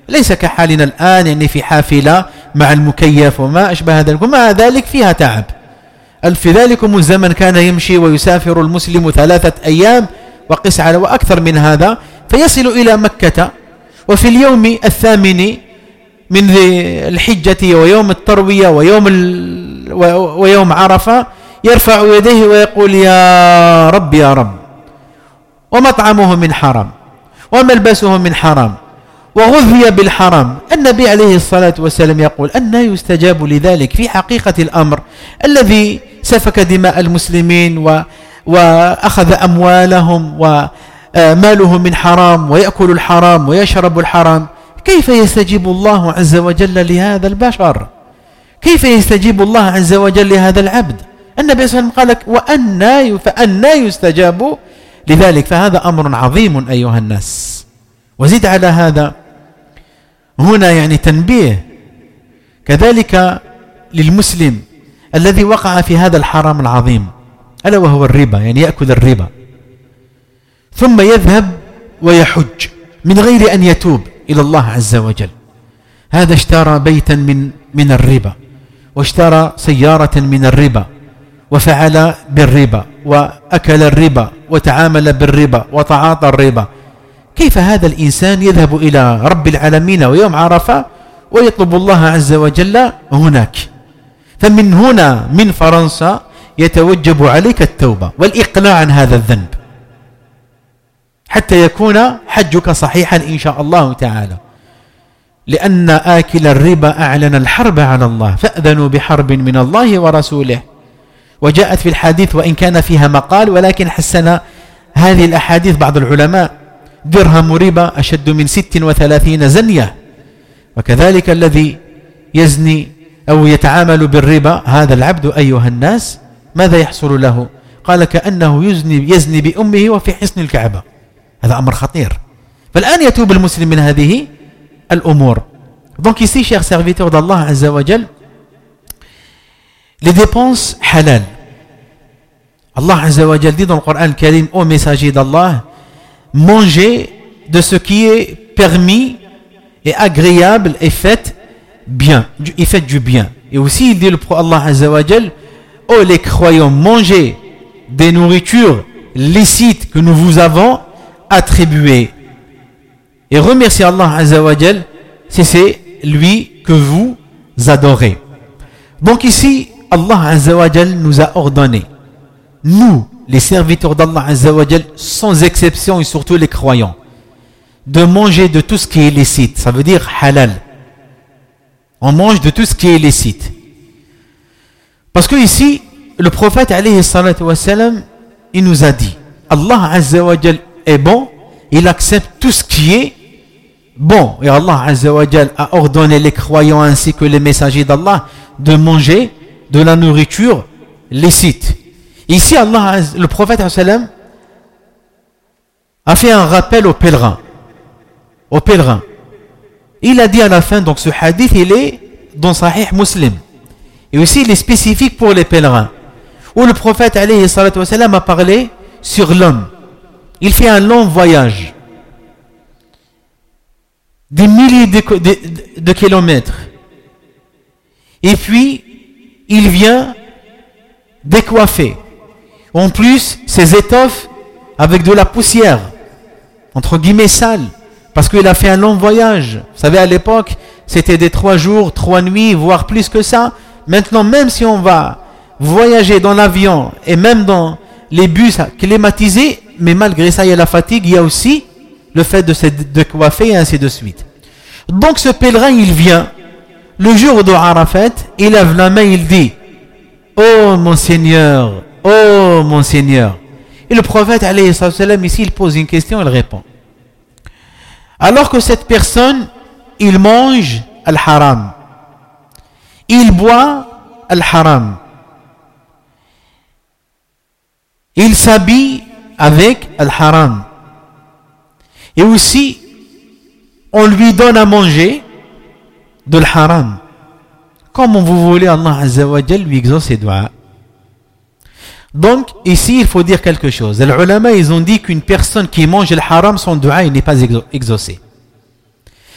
ليس كحالنا الآن يعني في حافلة مع المكيف وما أشبه ذلك، ومع ذلك فيها تعب. في ذلكم الزمن كان يمشي ويسافر المسلم 3 أيام وقس على وأكثر من هذا فيصل إلى مكة، وفي اليوم 8 من ذي الحجة ويوم التروية ويوم عرفة يرفع يديه ويقول يا رب يا رب، ومطعمه من حرام وملبسه من حرام وغذي بالحرام. النبي عليه الصلاة والسلام يقول أن يستجاب لذلك؟ في حقيقة الأمر الذي سفك دماء المسلمين وأخذ أموالهم وماله من حرام ويأكل الحرام ويشرب الحرام، كيف يستجيب الله عز وجل لهذا البشر؟ كيف يستجيب الله عز وجل لهذا العبد؟ النبي صلى الله عليه وسلم قال فأنى يستجاب لذلك. فهذا أمر عظيم أيها الناس. وزيد على هذا هنا يعني تنبيه كذلك للمسلم الذي وقع في هذا الحرام العظيم ألا وهو الربا، يعني يأكل الربا ثم يذهب ويحج من غير أن يتوب إلى الله عز وجل. هذا اشترى بيتا من الربا، واشترى سيارة من الربا، وفعل بالربا، وأكل الربا، وتعامل بالربا، وتعاطى الربا. كيف هذا الإنسان يذهب إلى رب العالمين ويوم عرفة ويطلب الله عز وجل هناك؟ فمن هنا من فرنسا يتوجب عليك التوبة والإقلاع عن هذا الذنب حتى يكون حجك صحيحا إن شاء الله تعالى، لأن آكل الربا أعلن الحرب على الله، فأذنوا بحرب من الله ورسوله. وجاءت في الحديث وإن كان فيها مقال ولكن حسن هذه الأحاديث بعض العلماء: درهم ربا أشد من 36 زنية. وكذلك الذي يزني أو يتعامل بالربا هذا العبد أيها الناس ماذا يحصل له؟ قال كأنه يزني بأمه وفي حصن الكعبة. هذا أمر خطير. فالآن يتوب المسلم من هذه الأمور. Donc ici, chers serviteurs d'Allah Azza wa Jal, les dépenses halal. Allah Azza wa Jal dit dans le Coran Karim au messager d'Allah: mangez de ce qui est permis et agréable et faites bien, et faites du bien. Et aussi il dit le prophète Allah Azza wa Jal: oh les croyants, mangez des nourritures licites que nous vous avons attribuées. Et remerciez Allah Azza wa Jal si c'est lui que vous adorez. Donc ici, Allah Azza wa Jal nous a ordonné, nous, les serviteurs d'Allah Azza wa Jal, sans exception et surtout les croyants, de manger de tout ce qui est licite. Ça veut dire halal. On mange de tout ce qui est licite. Parce que ici, le prophète alayhi salatu wa salam, il nous a dit, Allah Azza wa Jal est bon, il accepte tout ce qui est bon. Et Allah Azza wa Jal a ordonné les croyants ainsi que les messagers d'Allah de manger de la nourriture licite. Ici, le prophète a fait un rappel aux pèlerins. Aux pèlerins. Il a dit à la fin, donc ce hadith, il est dans Sahih Muslim. Et aussi, il est spécifique pour les pèlerins. Où le prophète alayhi salatu wa salam a parlé sur l'homme. Il fait un long voyage. Des milliers de kilomètres. Et puis, il vient décoiffé. En plus, ses étoffes avec de la poussière, entre guillemets sale, parce qu'il a fait un long voyage. Vous savez, à l'époque, c'était des 3 jours, 3 nuits, voire plus que ça. Maintenant, même si on va voyager dans l'avion et même dans les bus climatisés, mais malgré ça, il y a la fatigue, il y a aussi le fait de se décoiffer et ainsi de suite. Donc, ce pèlerin, il vient le jour de Arafat, il lève la main, il dit: oh mon Seigneur, oh mon Seigneur. Et le prophète alayhi salam ici, il pose une question, il répond. Alors que cette personne, il mange al-haram, il boit al-haram, il s'habille avec al-haram, et aussi on lui donne à manger de l'haram. Comment vous voulez Allah Azza wa Jal lui exauce ses doigts? Donc ici il faut dire quelque chose. Les ulama ils ont dit qu'une personne qui mange le haram, son doigt il n'est pas exaucé.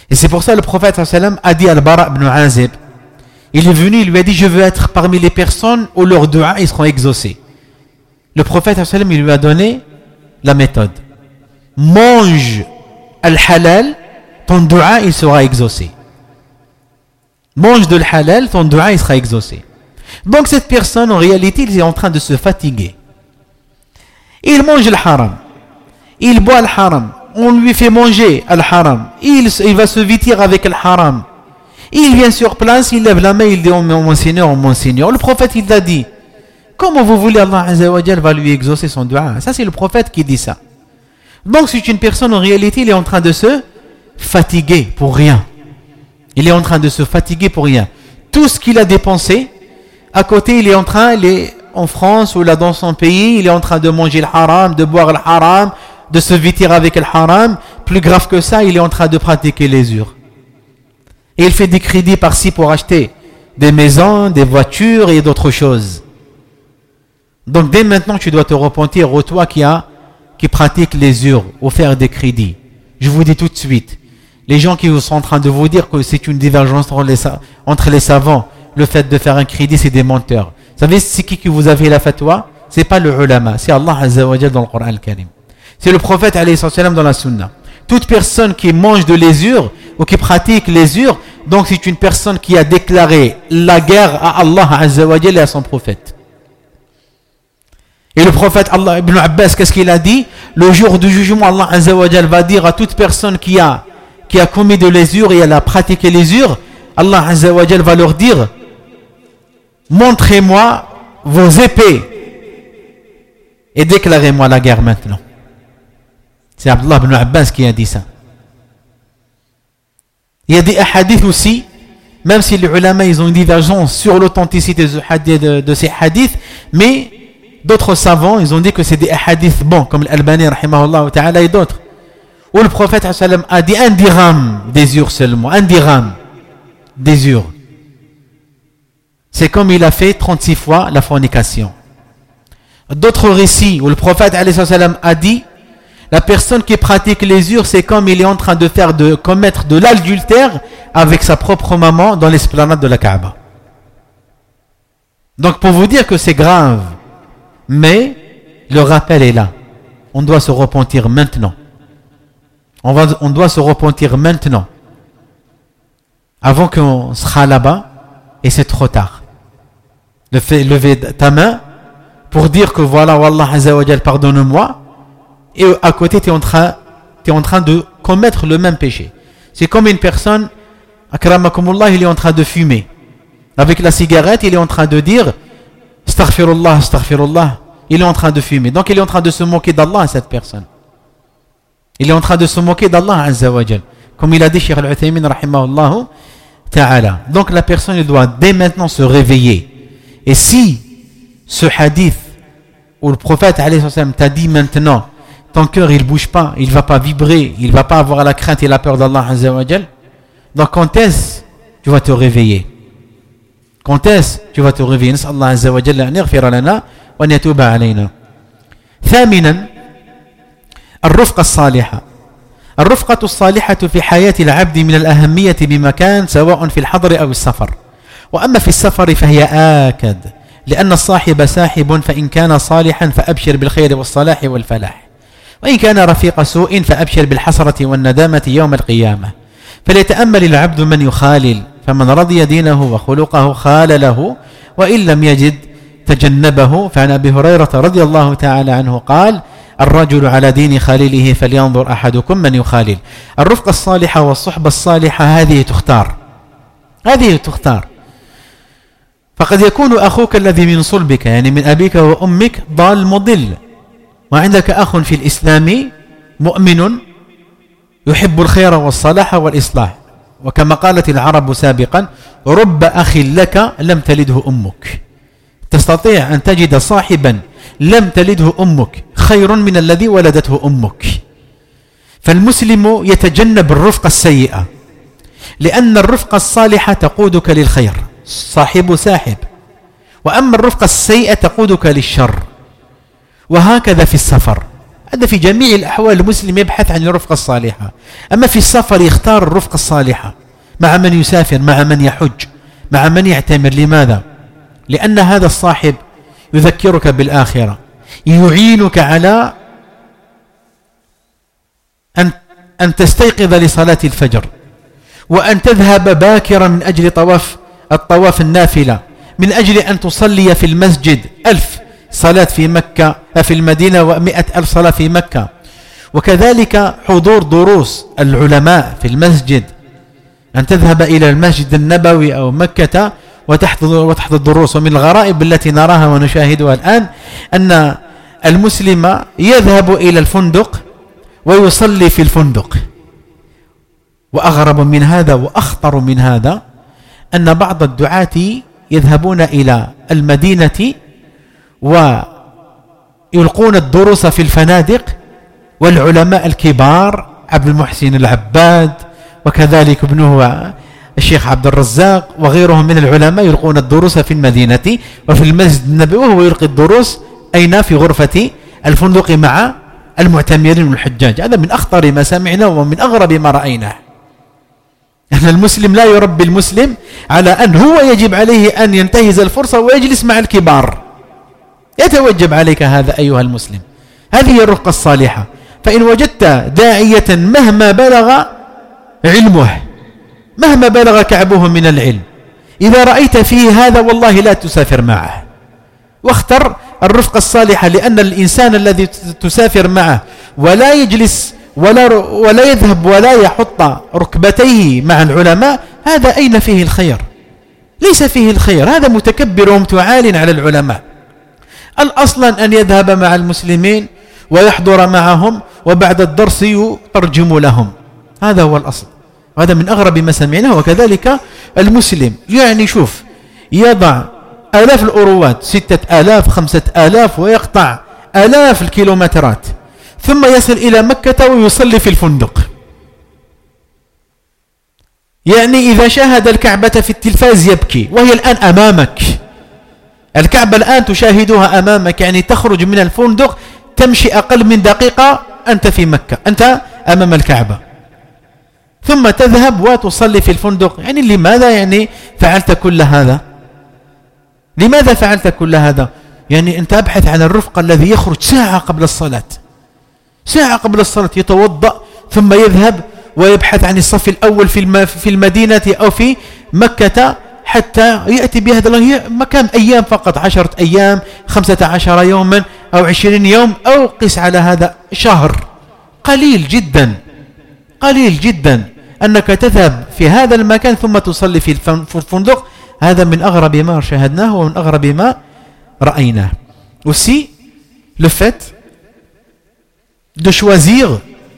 Et c'est pour ça que le prophète sallam a dit à Al-Bara ibn Azib, il est venu, il lui a dit, je veux être parmi les personnes où leurs du'a ils seront exaucés. Le prophète sallam il lui a donné la méthode. Mange al-halal, ton du'a il sera exaucé. Mange de l'halal, ton du'a il sera exaucé. Donc cette personne en réalité il est en train de se fatiguer. Il mange le haram, il boit le haram, on lui fait manger le haram, il va se vêtir avec le haram. Il vient sur place, il lève la main, il dit oh, mon Seigneur, le prophète il l'a dit. Comment vous voulez Allah Azza wa Jal va lui exaucer son dua? Ça c'est le prophète qui dit ça. Donc c'est une personne en réalité il est en train de se fatiguer pour rien. Il est en train de se fatiguer pour rien. Tout ce qu'il a dépensé, à côté il est en France ou là dans son pays, il est en train de manger le haram, de boire le haram, de se vêtir avec le haram. Plus grave que ça, il est en train de pratiquer l'usure. Et il fait des crédits par-ci pour acheter des maisons, des voitures et d'autres choses. Donc dès maintenant, tu dois te repentir, ô toi qui pratique l'usure ou faire des crédits. Je vous dis tout de suite, les gens qui sont en train de vous dire que c'est une divergence entre les savants, le fait de faire un crédit, c'est des menteurs. Vous savez, c'est qui vous a fait la fatwa? C'est pas le ulama, c'est Allah Azza wa Jal dans le Coran al-Karim. C'est le prophète alayhi salam dans la sunna. Toute personne qui mange de l'usure ou qui pratique l'usure, donc c'est une personne qui a déclaré la guerre à Allah Azza wa Jal et à son prophète. Et le prophète Allah ibn Abbas, qu'est-ce qu'il a dit? Le jour du jugement, Allah Azza wa Jal va dire à toute personne qui a commis de l'usure et elle a pratiqué l'usure, Allah Azza wa Jal va leur dire montrez-moi vos épées et déclarez-moi la guerre maintenant. C'est Abdullah ibn Abbas qui a dit ça. Il y a des hadiths aussi, même si les ulama ils ont une divergence sur l'authenticité de ces hadiths, mais d'autres savants ils ont dit que c'est des hadiths bons, comme l'Albani rahimahullah ta'ala et d'autres, où le prophète a dit 1 dirham d'usure seulement, 1 dirham d'usure. C'est comme il a fait 36 fois la fornication. D'autres récits où le prophète a dit la personne qui pratique l'usure, c'est comme il est en train de commettre de l'adultère avec sa propre maman dans l'esplanade de la Kaaba. Donc pour vous dire que c'est grave, mais le rappel est là. On doit se repentir maintenant. On doit se repentir maintenant. Avant qu'on sera là-bas, et c'est trop tard. Lever ta main pour dire que voilà, Wallah Azza wa Jal, pardonne-moi. Et à côté, tu es en train de commettre le même péché. C'est comme une personne, akramakumullah, il est en train de fumer. Avec la cigarette, il est en train de dire astaghfirullah, astaghfirullah. Il est en train de fumer. Donc il est en train de se moquer d'Allah, cette personne. Il est en train de se moquer d'Allah Azza wa Jal. Comme il a dit Cheikh Al-Uthaymin rahimahullah ta'ala. Donc la personne elle doit dès maintenant se réveiller. Et si ce hadith où le prophète alayhi wa sallam t'a dit maintenant ton cœur il bouge pas, il va pas vibrer, il va pas avoir la crainte et la peur d'Allah Azza wa Jal, donc quand est-ce tu vas te réveiller? Quand est-ce tu vas te réveiller? نسأل الله عز وجل أن يغفر لنا وأن يتوب علينا. ثامنا الرفقة الصالحة. الرفقة الصالحة في حياة العبد من الأهمية بمكان سواء في الحضر أو السفر. وأما في السفر فهي آكد لأن الصاحب ساحب فإن كان صالحا فأبشر بالخير والصلاح والفلاح وإن كان رفيق سوء فأبشر بالحسرة والندامة يوم القيامة. فليتأمل العبد من يخالل فمن رضي دينه وخلقه خالله وإن لم يجد تجنبه. فعن أبي هريرة رضي الله تعالى عنه قال الرجل على دين خليله فلينظر أحدكم من يخالل. الرفقة الصالحة والصحبة الصالحة هذه تختار. فقد يكون أخوك الذي من صلبك يعني من أبيك وأمك ضال مضل وعندك أخ في الإسلام مؤمن يحب الخير والصلاح والإصلاح. وكما قالت العرب سابقا رب أخ لك لم تلده أمك. تستطيع أن تجد صاحبا لم تلده أمك خير من الذي ولدته أمك. فالمسلم يتجنب الرفقة السيئة لأن الرفقة الصالحة تقودك للخير صاحب ساحب وأما الرفقة السيئة تقودك للشر. وهكذا في السفر هذا في جميع الأحوال المسلم يبحث عن الرفقة الصالحة. أما في السفر يختار الرفقة الصالحة مع من يسافر، مع من يحج، مع من يعتمر. لماذا؟ لأن هذا الصاحب يذكرك بالآخرة، يعينك على أن تستيقظ لصلاة الفجر، وأن تذهب باكرا من أجل الطواف النافلة، من أجل أن تصلي في المسجد 1000 صلاة في مكة في المدينة و100,000 صلاة في مكة. وكذلك حضور دروس العلماء في المسجد، أن تذهب إلى المسجد النبوي أو مكة وتحضر دروس. ومن الغرائب التي نراها ونشاهدها الآن أن المسلم يذهب إلى الفندق ويصلي في الفندق. وأغرب من هذا وأخطر من هذا أن بعض الدعاة يذهبون إلى المدينة ويلقون الدروس في الفنادق، والعلماء الكبار عبد المحسن العباد وكذلك ابنه الشيخ عبد الرزاق وغيرهم من العلماء يلقون الدروس في المدينة وفي المسجد النبوي، وهو يلقي الدروس أين؟ في غرفة الفندق مع المعتمرين والحجاج. هذا من أخطر ما سمعنا ومن أغرب ما رأيناه. أن المسلم لا يربي المسلم على أن هو يجب عليه أن ينتهز الفرصة ويجلس مع الكبار. يتوجب عليك هذا أيها المسلم. هذه هي الرفقة الصالحة. فإن وجدت داعية مهما بلغ علمه، مهما بلغ كعبه من العلم، إذا رأيت فيه هذا والله لا تسافر معه، واختر الرفقة الصالحة. لأن الإنسان الذي تسافر معه ولا يجلس ولا يذهب ولا يحط ركبتيه مع العلماء، هذا أين فيه الخير؟ ليس فيه الخير. هذا متكبر ومتعال على العلماء. الأصل أن يذهب مع المسلمين ويحضر معهم وبعد الدرس يترجم لهم. هذا هو الأصل. وهذا من أغرب ما سمعناه. وكذلك المسلم يعني شوف يضع آلاف الأوروات، 6,000 5,000، ويقطع آلاف الكيلومترات، ثم يصل إلى مكة ويصلي في الفندق. يعني إذا شاهد الكعبة في التلفاز يبكي، وهي الآن أمامك. الكعبة الآن تشاهدها أمامك، يعني تخرج من الفندق تمشي أقل من دقيقة أنت في مكة، أنت أمام الكعبة، ثم تذهب وتصلي في الفندق. يعني لماذا يعني فعلت كل هذا؟ لماذا فعلت كل هذا؟ يعني أنت أبحث عن الرفقة الذي يخرج ساعة قبل الصلاة، ساعة قبل الصلاة يتوضأ ثم يذهب ويبحث عن الصف الأول في المدينة أو في مكة حتى يأتي بهذا مكان أيام فقط، 10 أيام 15 يوما أو 20 يوم، أو قس على هذا شهر. قليل جدا، قليل جدا أنك تذهب في هذا المكان ثم تصلي في الفندق. هذا من أغرب ما شاهدناه ومن أغرب ما رأيناه. Aussi le fait de choisir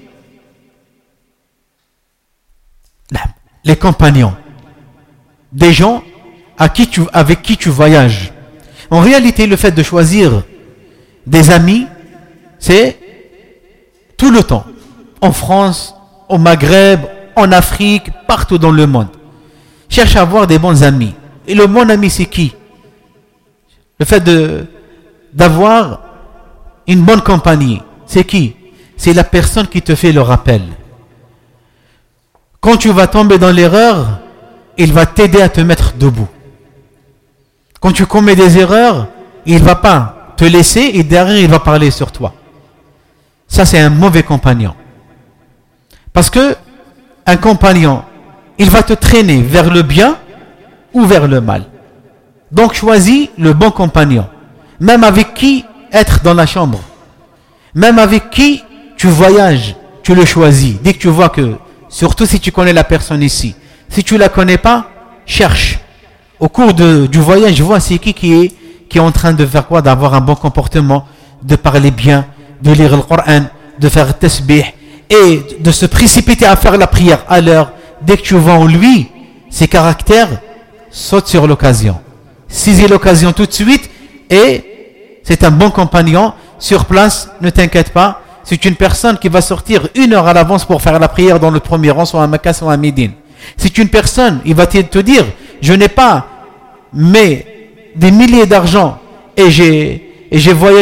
les compagnons, des gens avec qui tu voyages. En réalité, le fait de choisir des amis, c'est tout le temps. En France, au Maghreb, en Afrique, partout dans le monde. Cherche à avoir des bons amis. Et le bon ami, c'est qui? Le fait d'avoir une bonne compagnie, c'est qui? C'est la personne qui te fait le rappel. Quand tu vas tomber dans l'erreur, il va t'aider à te mettre debout. Quand tu commets des erreurs, il ne va pas te laisser et derrière il va parler sur toi. Ça, c'est un mauvais compagnon. Parce que un compagnon, il va te traîner vers le bien ou vers le mal. Donc choisis le bon compagnon. Même avec qui être dans la chambre, même avec qui tu voyages, tu le choisis. Dès que tu vois que, surtout si tu connais la personne ici, si tu ne la connais pas, cherche. Au cours du voyage, vois c'est qui est en train de faire quoi, d'avoir un bon comportement, de parler bien, de lire le Coran, de faire le tasbih et de se précipiter à faire la prière à l'heure. Dès que tu vois en lui ses caractères, saute sur l'occasion. Saisis l'occasion tout de suite et c'est un bon compagnon. Sur place, ne t'inquiète pas. C'est une personne qui va sortir 1 heure à l'avance pour faire la prière dans le premier rang, soit à Mecca, soit à Médine. C'est une personne, il va te dire, je n'ai pas mais des milliers d'argent et j'ai voyagé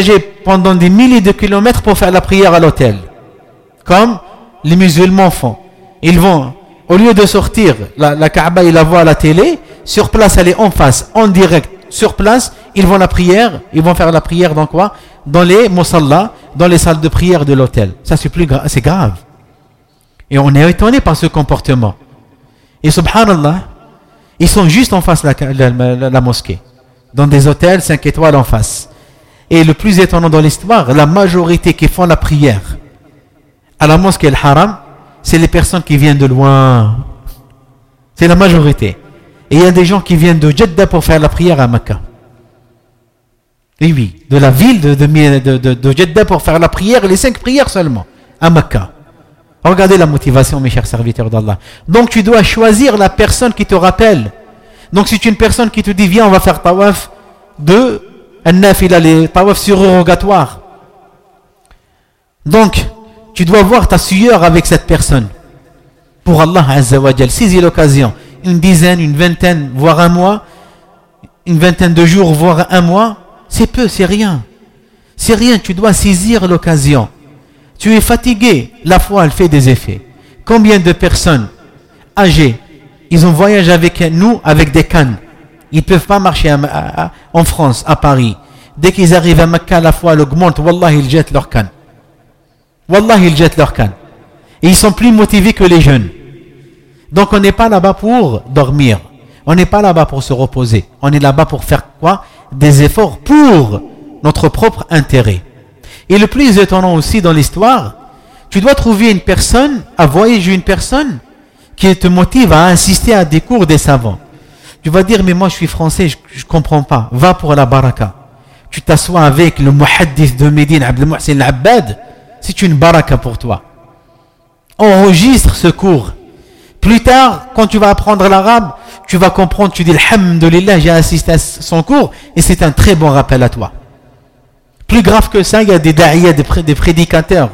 pendant des milliers de kilomètres pour faire la prière à l'hôtel. Comme les musulmans font. Ils vont, au lieu de sortir, la Kaaba, ils la voient à la télé, sur place, elle est en face, en direct, sur place, ils vont faire la prière dans quoi? Dans les musallas, dans les salles de prière de l'hôtel. Ça, c'est grave. Et on est étonné par ce comportement. Et subhanallah, ils sont juste en face de la mosquée. Dans des hôtels 5 étoiles en face. Et le plus étonnant dans l'histoire, la majorité qui font la prière à la mosquée Al-Haram, c'est les personnes qui viennent de loin. C'est la majorité. Et il y a des gens qui viennent de Jeddah pour faire la prière à Mecca. Et oui, de la ville de Jeddah pour faire la prière, les 5 prières seulement, à Mecca. Regardez la motivation, mes chers serviteurs d'Allah. Donc tu dois choisir la personne qui te rappelle. Donc c'est une personne qui te dit, viens, on va faire tawaf de An-Nafila, les tawaf surrogatoires. Donc, tu dois voir ta sueur avec cette personne. Pour Allah Azza wa Jal, saisis l'occasion. Une dizaine, une vingtaine, voire un mois. Une vingtaine de jours, voire un mois. C'est peu, c'est rien. C'est rien, tu dois saisir l'occasion. Tu es fatigué, la foi elle fait des effets. Combien de personnes âgées, ils ont voyagé avec nous avec des cannes. Ils ne peuvent pas marcher en France, à Paris. Dès qu'ils arrivent à Mecca, la foi elle augmente. Wallah, ils jettent leur canne. Wallah, ils jettent leur canne. Et ils sont plus motivés que les jeunes. Donc on n'est pas là-bas pour dormir. On n'est pas là-bas pour se reposer. On est là-bas pour faire quoi? Des efforts pour notre propre intérêt. Et le plus étonnant aussi dans l'histoire, tu dois trouver une personne, à voyager une personne qui te motive à assister à des cours des savants. Tu vas dire, mais moi je suis français, je ne comprends pas. Va pour la baraka. Tu t'assois avec le muhaddith de Médine, Abdel Muhsin Al-Abbad, c'est une baraka pour toi. Enregistre ce cours. Plus tard, quand tu vas apprendre l'arabe, tu vas comprendre, tu dis, alhamdulillah, j'ai assisté à son cours, et c'est un très bon rappel à toi. Plus grave que ça, il y a des da'iyas, des prédicateurs.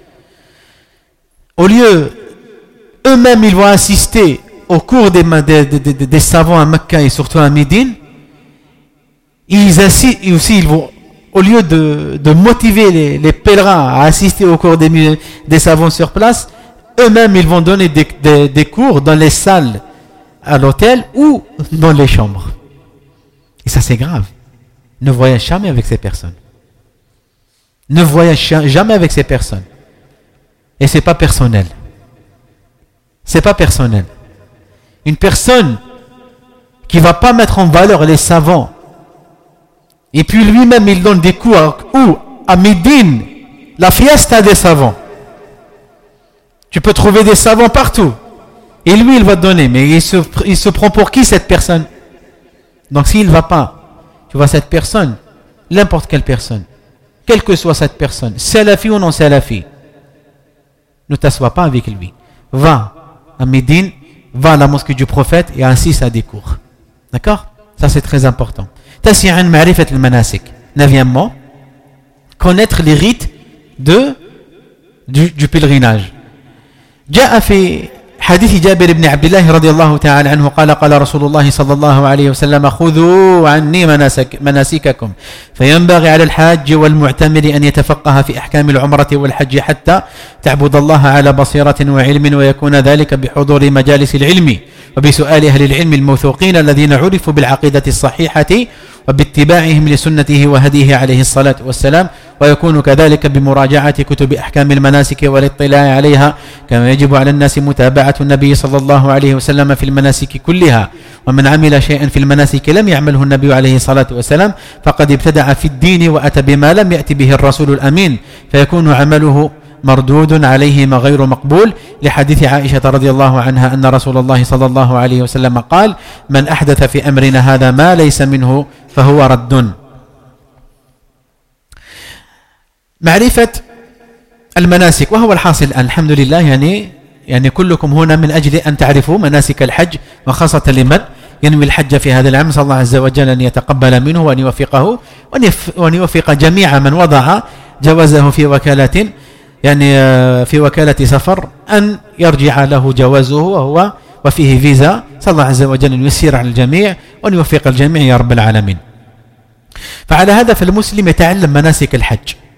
Au lieu, eux-mêmes, ils vont assister au cours des savants à Mecca et surtout à Médine. Ils vont, au lieu de motiver les pèlerins à assister au cours des savants sur place, eux-mêmes, ils vont donner des cours dans les salles à l'hôtel ou dans les chambres. Et ça, c'est grave. Ne voyage jamais avec ces personnes. Ne voyage jamais avec ces personnes. Et c'est pas personnel. C'est pas personnel. Une personne qui va pas mettre en valeur les savants, et puis lui-même il donne des cours à Médine, la fiesta des savants. Tu peux trouver des savants partout. Et lui il va donner, mais il se prend pour qui cette personne? Donc s'il ne va pas, tu vois cette personne, n'importe quelle personne, quelle que soit cette personne, salafi ou non salafi, ne t'assois pas avec lui. Va à Médine, va à la mosquée du prophète et assiste à des cours. D'accord? Ça c'est très important. Tasi'an ma'rifat al-manasik. 9e, connaître les rites du pèlerinage. جاء في حديث جابر بن عبد الله رضي الله تعالى عنه قال رسول الله صلى الله عليه وسلم خذوا عني مناسككم فينبغي على الحاج والمعتمر أن يتفقه في أحكام العمرة والحج حتى تعبد الله على بصيرة وعلم ويكون ذلك بحضور مجالس العلم وبسؤال أهل العلم الموثوقين الذين عرفوا بالعقيدة الصحيحة وباتباعهم لسنته وهديه عليه الصلاة والسلام ويكون كذلك بمراجعة كتب أحكام المناسك والاطلاع عليها كما يجب على الناس متابعة النبي صلى الله عليه وسلم في المناسك كلها ومن عمل شيئا في المناسك لم يعمله النبي عليه الصلاة والسلام فقد ابتدع في الدين وأتى بما لم يأتي به الرسول الأمين فيكون عمله مردود عليهما غير مقبول لحديث عائشة رضي الله عنها أن رسول الله صلى الله عليه وسلم قال من أحدث في أمرنا هذا ما ليس منه فهو رد. معرفة المناسك وهو الحاصل الحمد لله يعني كلكم هنا من أجل أن تعرفوا مناسك الحج وخاصة لمن ينوي الحج في هذا العام. صلى الله عز وجل أن يتقبل منه وأن يوفقه وأن يوفق جميع من وضع جوازه في وكالة في وكالة سفر أن يرجع له جوازه وفيه فيزا. صلى الله عز وجل أن يسير على الجميع وأن يوفق الجميع يا رب العالمين. فعلى هذا فالمسلم يتعلم مناسك الحج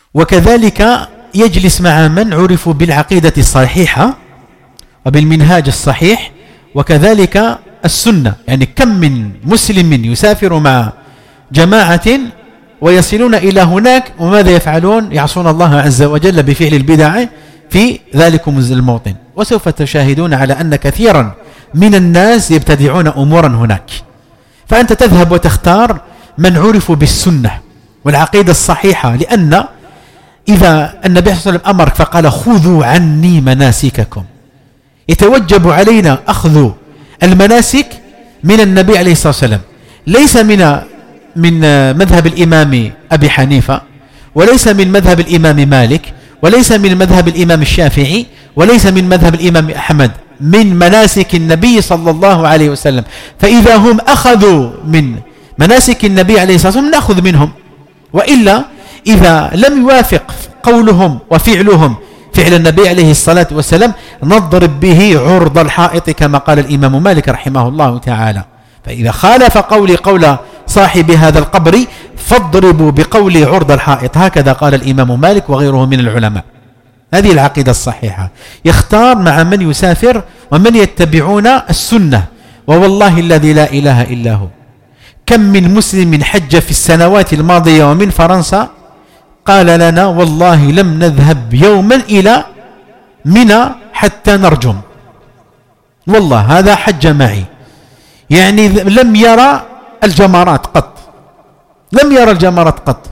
وكذلك يجلس مع من عرفوا بالعقيدة الصحيحة وبالمنهاج الصحيح، وكذلك السنة. يعني كم من مسلم يسافر مع جماعة ويصلون إلى هناك وماذا يفعلون؟ يعصون الله عز وجل بفعل البدع في ذلكم الموطن. وسوف تشاهدون على أن كثيرا من الناس يبتدعون أمورا هناك. فأنت تذهب وتختار من عرفوا بالسنة والعقيدة الصحيحة، لأن إذا النبي صلى الله عليه وسلم أمرك فقال خذوا عني مناسككم، يتوجب علينا أخذ المناسك من النبي عليه الصلاة والسلام، ليس من مذهب الإمام أبي حنيفة، وليس من مذهب الإمام مالك، وليس من مذهب الإمام الشافعي، وليس من مذهب الإمام أحمد، من مناسك النبي صلى الله عليه وسلم. فإذا هم أخذوا من مناسك النبي عليه الصلاة والسلام نأخذ منهم، وإلا إذا لم يوافق قولهم وفعلهم فعل النبي عليه الصلاة والسلام نضرب به عرض الحائط كما قال الإمام مالك رحمه الله تعالى. فإذا خالف قولي قول صاحب هذا القبر فاضربوا بقولي عرض الحائط، هكذا قال الإمام مالك وغيره من العلماء. هذه العقيدة الصحيحة. يختار مع من يسافر ومن يتبعون السنة. ووالله الذي لا إله إلا هو، كم من مسلم حج في السنوات الماضية ومن فرنسا قال لنا والله لم نذهب يوما إلى منى حتى نرجم، والله هذا حج معي، يعني لم يرى الجمرات قط، لم يرى الجمرات قط،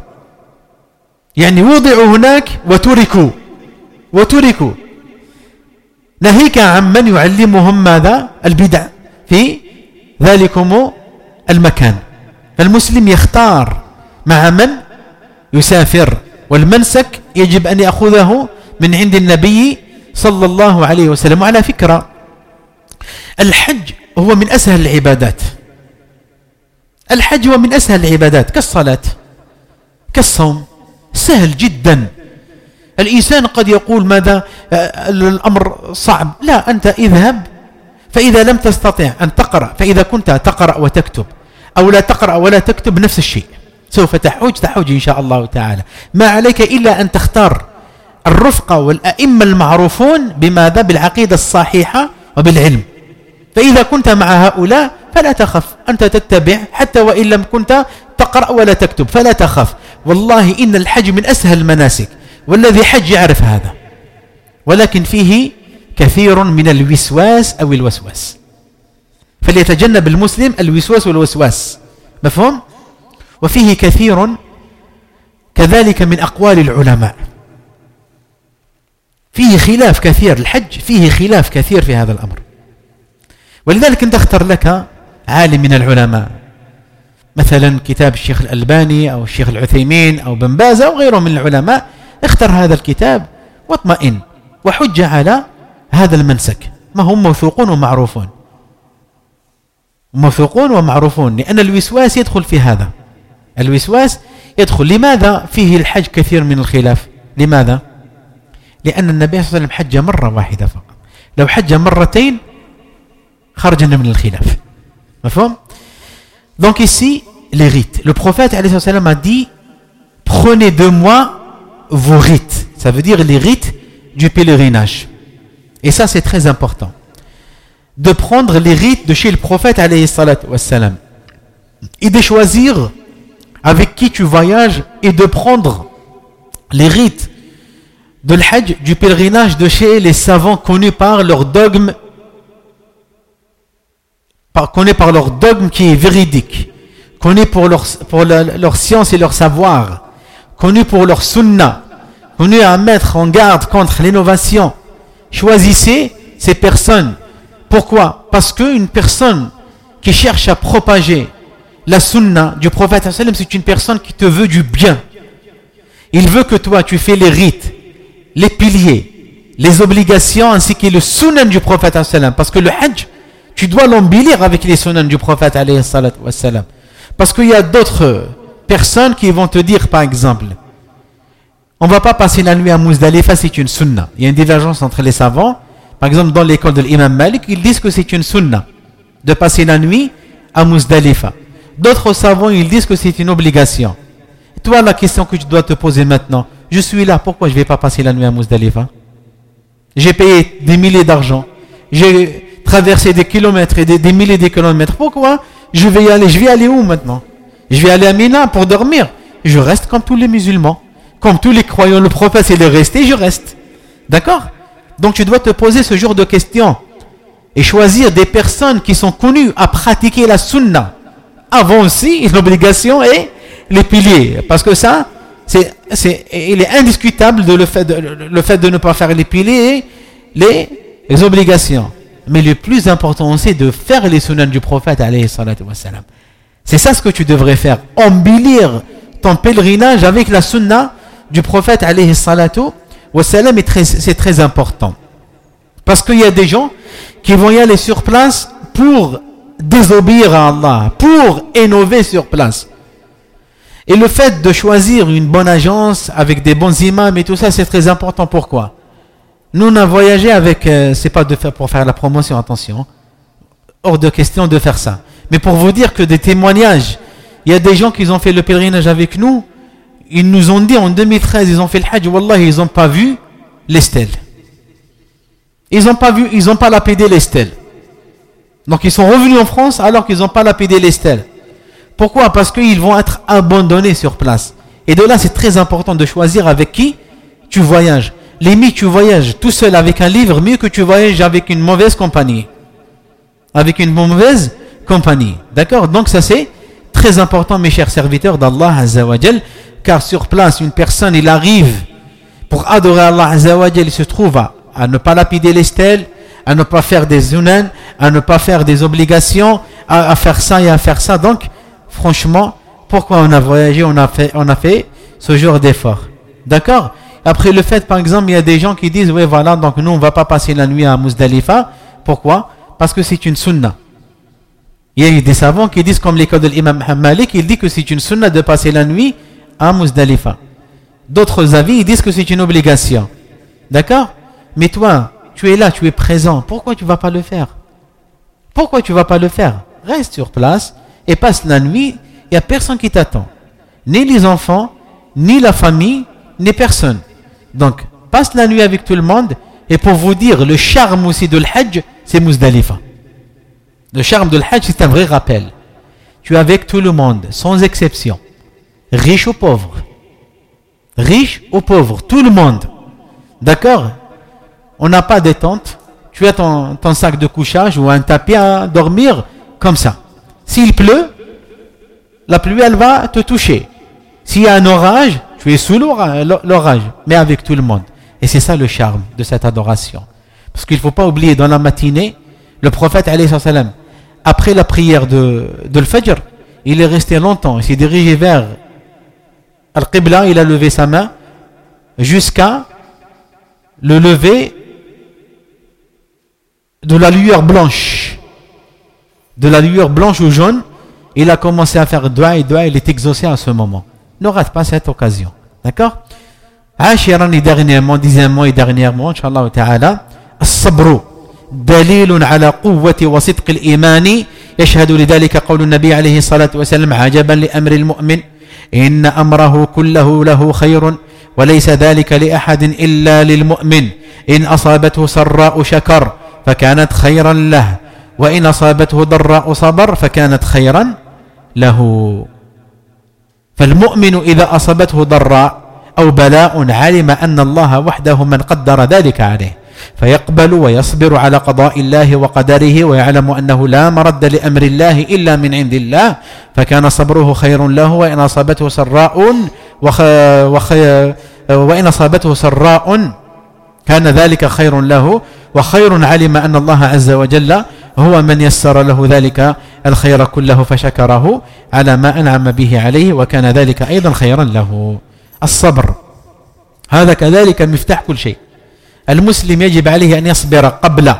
يعني وضعوا هناك وتركوا ناهيك عن من يعلمهم ماذا؟ البدع في ذلكم المكان. فالمسلم يختار مع من يسافر، والمنسك يجب أن يأخذه من عند النبي صلى الله عليه وسلم. وعلى فكرة الحج هو من أسهل العبادات، الحج هو من أسهل العبادات كالصلاة كالصوم، سهل جدا. الإنسان قد يقول ماذا الأمر صعب، لا، أنت اذهب، فإذا لم تستطع أن تقرأ، فإذا كنت تقرأ وتكتب أو لا تقرأ ولا تكتب نفس الشيء، سوف تحوج إن شاء الله تعالى. ما عليك إلا أن تختار الرفقة والأئمة المعروفون بماذا؟ بالعقيدة الصحيحة وبالعلم. فإذا كنت مع هؤلاء فلا تخف، أنت تتبع حتى وإن لم كنت تقرأ ولا تكتب فلا تخف. والله إن الحج من أسهل المناسك، والذي حج يعرف هذا، ولكن فيه كثير من الوسواس أو الوسواس، فليتجنب المسلم الوسواس والوسواس، مفهوم؟ وفيه كثير كذلك من أقوال العلماء، فيه خلاف كثير، الحج فيه خلاف كثير في هذا الأمر. ولذلك انت اختر لك عالم من العلماء، مثلا كتاب الشيخ الألباني أو الشيخ العثيمين أو بن باز أو غيره من العلماء، اختر هذا الكتاب واطمئن وحج على هذا المنسك، ما هم موثوقون ومعروفون، موثوقون ومعروفون، لأن الوسواس يدخل في هذا، الوسواس يدخل. لماذا فيه الحج كثير من الخلاف؟ لماذا؟ لأن النبي صلى الله عليه وسلم حج مرة واحدة فقط، لو حج مرتين خرجنا من الخلاف، مفهوم؟ Donc ici les rites, le prophète alayhi wa sallam a dit prenez de moi vos rites, ça veut dire les rites du pèlerinage, et ça c'est très important de prendre les rites de chez le prophète alayhi wa sallam et de choisir avec qui tu voyages et de prendre les rites de l'Hajj, du pèlerinage de chez les savants connus par leur dogme, connus par leur dogme qui est véridique, connus pour leur science et leur savoir, connus pour leur sunna, connus à mettre en garde contre l'innovation. Choisissez ces personnes. Pourquoi? Parce qu'une personne qui cherche à propager la sunna du prophète, c'est une personne qui te veut du bien. Il veut que toi tu fais les rites, les piliers, les obligations ainsi que le sunan du prophète, parce que le hajj tu dois l'embellir avec les sunan du prophète alayhi salatu wassalam. Parce qu'il y a d'autres personnes qui vont te dire, par exemple, on ne va pas passer la nuit à Muzdalifa, c'est une sunna. Il y a une divergence entre les savants. Par exemple, dans l'école de l'imam Malik, ils disent que c'est une sunna de passer la nuit à Muzdalifa. D'autres savants, ils disent que c'est une obligation. Et toi, la question que tu dois te poser maintenant, Je suis là, pourquoi je ne vais pas passer la nuit à Muzdalifa? J'ai payé des milliers d'argent. J'ai traversé des kilomètres et des milliers de kilomètres. Pourquoi je vais y aller? Je vais aller où maintenant? Je vais aller à Mina pour dormir. Je reste comme tous les musulmans. Comme tous les croyants. Le prophète il est resté, je reste. D'accord? Donc tu dois te poser ce genre de questions. Et choisir des personnes qui sont connues à pratiquer la sunna. Avant aussi, l'obligation et les piliers. Parce que ça, il est indiscutable le fait de ne pas faire les piliers et les obligations. Mais le plus important aussi, de faire les sunnahs du prophète, alayhi salatu wassalam. C'est ça ce que tu devrais faire. Embellir ton pèlerinage avec la sunna du prophète, alayhi salatu wassalam, c'est très important. Parce qu'il y a des gens qui vont y aller sur place pour désobéir à Allah, pour innover sur place. Et le fait de choisir une bonne agence avec des bons imams et tout ça, c'est très important. Pourquoi? Nous, on a voyagé avec, c'est pas pour faire la promotion, attention, hors de question de faire ça. Mais pour vous dire que des témoignages, il y a des gens qui ont fait le pèlerinage avec nous, ils nous ont dit en 2013, ils ont fait le Hajj, wallah, ils n'ont pas vu les stèles. Ils n'ont pas lapidé les stèles. Donc ils sont revenus en France alors qu'ils n'ont pas lapidé les stèles. Pourquoi? Parce qu'ils vont être abandonnés sur place. Et de là, c'est très important de choisir avec qui tu voyages. Limite, tu voyages tout seul avec un livre, mieux que tu voyages avec une mauvaise compagnie. Avec une mauvaise compagnie. D'accord? Donc ça, c'est très important, mes chers serviteurs d'Allah Azza wa Jal, car sur place, une personne, il arrive pour adorer Allah Azza wa Jal, il se trouve à ne pas lapider les stèles, à ne pas faire des zunan, à ne pas faire des obligations, à faire ça et à faire ça. Donc, franchement, pourquoi on a voyagé, on a fait ce genre d'effort. D'accord? Après le fait, par exemple, il y a des gens qui disent, oui, voilà, donc nous, on ne va pas passer la nuit à Muzdalifa. Pourquoi? Parce que c'est une sunna. Il y a des savants qui disent, comme l'école de l'imam Malik, il dit que c'est une sunna de passer la nuit à Muzdalifa. D'autres avis, ils disent que c'est une obligation. D'accord? Mais toi, tu es là, tu es présent. Pourquoi tu ne vas pas le faire? Pourquoi tu ne vas pas le faire? Reste sur place et passe la nuit. Il n'y a personne qui t'attend. Ni les enfants, ni la famille, ni personne. Donc, passe la nuit avec tout le monde. Et pour vous dire, le charme aussi de l'Hajj, c'est Muzdalifa. Le charme de l'Hajj, c'est un vrai rappel. Tu es avec tout le monde, sans exception. Riche ou pauvre. Riche ou pauvre, tout le monde. D'accord? On n'a pas de tente. Tu as ton sac de couchage ou un tapis à dormir comme ça. S'il pleut, la pluie, elle va te toucher. S'il y a un orage, tu es sous l'orage, mais avec tout le monde. Et c'est ça le charme de cette adoration. Parce qu'il ne faut pas oublier, dans la matinée, le prophète, alayhi salam, après la prière de l'Fajr, il est resté longtemps. Il s'est dirigé vers Al-Qibla, il a levé sa main jusqu'à le lever de la lueur blanche. De la lueur blanche ou jaune, il a commencé à faire dua, il est exaucé à ce moment. Ne rate pas cette occasion. D'accord? عاشرا dernièrement, dixièmement et dernièrement, Inch'Allah ta'ala, الصبر دليل على قوة وصدق الإيمان يشهد لذلك قول النبي عليه الصلاة والسلام عجبا لأمر المؤمن إن أمره كله له خير وليس ذلك لأحد إلا للمؤمن إن أصابته سراء شكر فكانت خيرا له وإن أصابته ضراء صبر فكانت خيرا له. فالمؤمن إذا أصابته ضراء أو بلاء علم أن الله وحده من قدر ذلك عليه فيقبل ويصبر على قضاء الله وقدره ويعلم أنه لا مرد لأمر الله إلا من عند الله فكان صبره خير له وإن أصابته سراء كان ذلك خير له وخير علم أن الله عز وجل هو من يسر له ذلك الخير كله فشكره على ما أنعم به عليه وكان ذلك أيضا خيرا له. الصبر هذا كذلك مفتاح كل شيء. المسلم يجب عليه أن يصبر قبل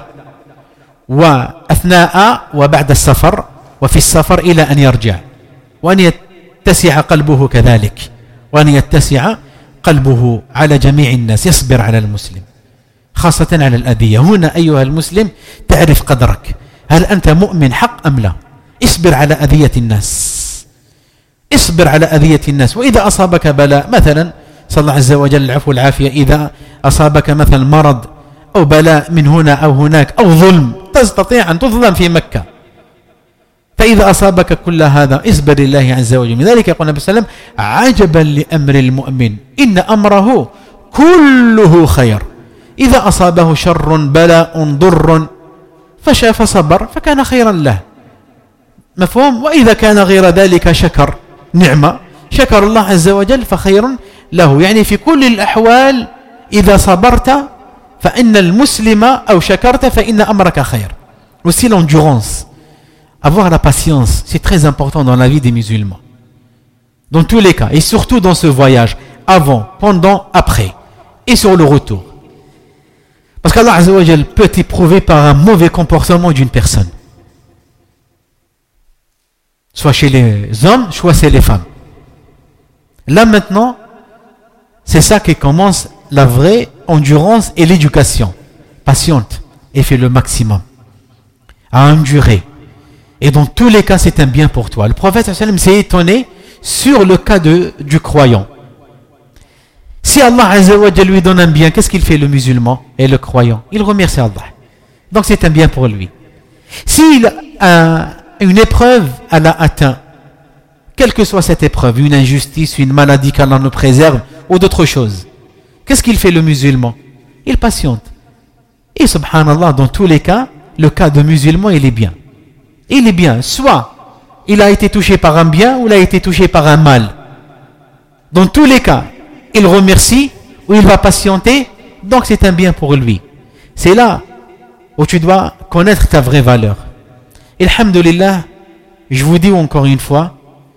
وأثناء وبعد السفر وفي السفر إلى أن يرجع وأن يتسع قلبه كذلك وأن يتسع قلبه على جميع الناس. يصبر على المسلم خاصة على الأذية. هنا أيها المسلم تعرف قدرك، هل أنت مؤمن حق أم لا؟ اصبر على أذية الناس، اصبر على أذية الناس. وإذا أصابك بلاء مثلا صلى الله عز وجل العفو والعافية. إذا أصابك مثلا مرض أو بلاء من هنا أو هناك أو ظلم، تستطيع أن تظلم في مكة، فإذا أصابك كل هذا اصبر لله عز وجل. لذلك يقول النبي صلى الله عليه وسلم عجبا لأمر المؤمن إن أمره كله خير، إذا أصابه شر بلاء ضر فصبر فكان خيرا له، مفهوم؟ وإذا كان غير ذلك شكر نعمة، شكر الله عز وجل فخير له. يعني في كل الأحوال إذا صبرت فإن المسلم أو شكرت فإن أمرك خير. Aussi l'endurance, avoir la patience, c'est très important dans la vie des musulmans, dans tous les cas, et surtout dans ce voyage, avant, pendant, après, et sur le retour. Parce qu'Allah Azza wa Jal peut éprouver par un mauvais comportement d'une personne, soit chez les hommes, soit chez les femmes. Là maintenant, c'est ça qui commence la vraie endurance et l'éducation. Patiente et fais le maximum à endurer. Et dans tous les cas, c'est un bien pour toi. Le prophète sallallahu alayhi wa sallam s'est étonné sur le cas du croyant. Si Allah Azza wa Jalla lui donne un bien, qu'est-ce qu'il fait le musulman et le croyant? Il remercie Allah. Donc c'est un bien pour lui. S'il a une épreuve, Allah atteint, quelle que soit cette épreuve, une injustice, une maladie qu'Allah nous préserve ou d'autres choses, qu'est-ce qu'il fait le musulman? Il patiente. Et subhanallah, dans tous les cas, le cas de musulman, il est bien. Il est bien. Soit il a été touché par un bien ou il a été touché par un mal. Dans tous les cas, il remercie ou il va patienter, donc c'est un bien pour lui. C'est là où tu dois connaître ta vraie valeur. Et alhamdulillah, je vous dis encore une fois,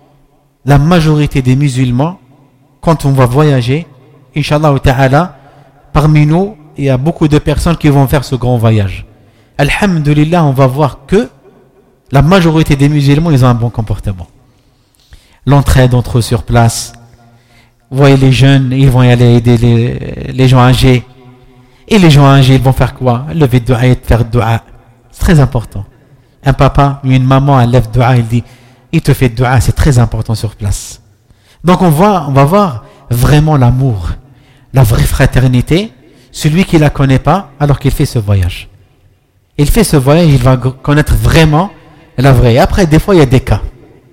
la majorité des musulmans, quand on va voyager, Inch'Allah ta'ala, parmi nous, il y a beaucoup de personnes qui vont faire ce grand voyage. Alhamdulillah, on va voir que la majorité des musulmans, ils ont un bon comportement. L'entraide entre eux sur place. Vous voyez les jeunes, ils vont y aller aider les gens âgés. Et les gens âgés, ils vont faire quoi? Lever le doigt et faire dua. C'est très important. Un papa ou une maman, elle lève dua, il te fait dua, c'est très important sur place. Donc on va voir vraiment l'amour, la vraie fraternité, celui qui ne la connaît pas alors qu'il fait ce voyage. Il fait ce voyage, il va connaître vraiment la vraie. Après, des fois, il y a des cas.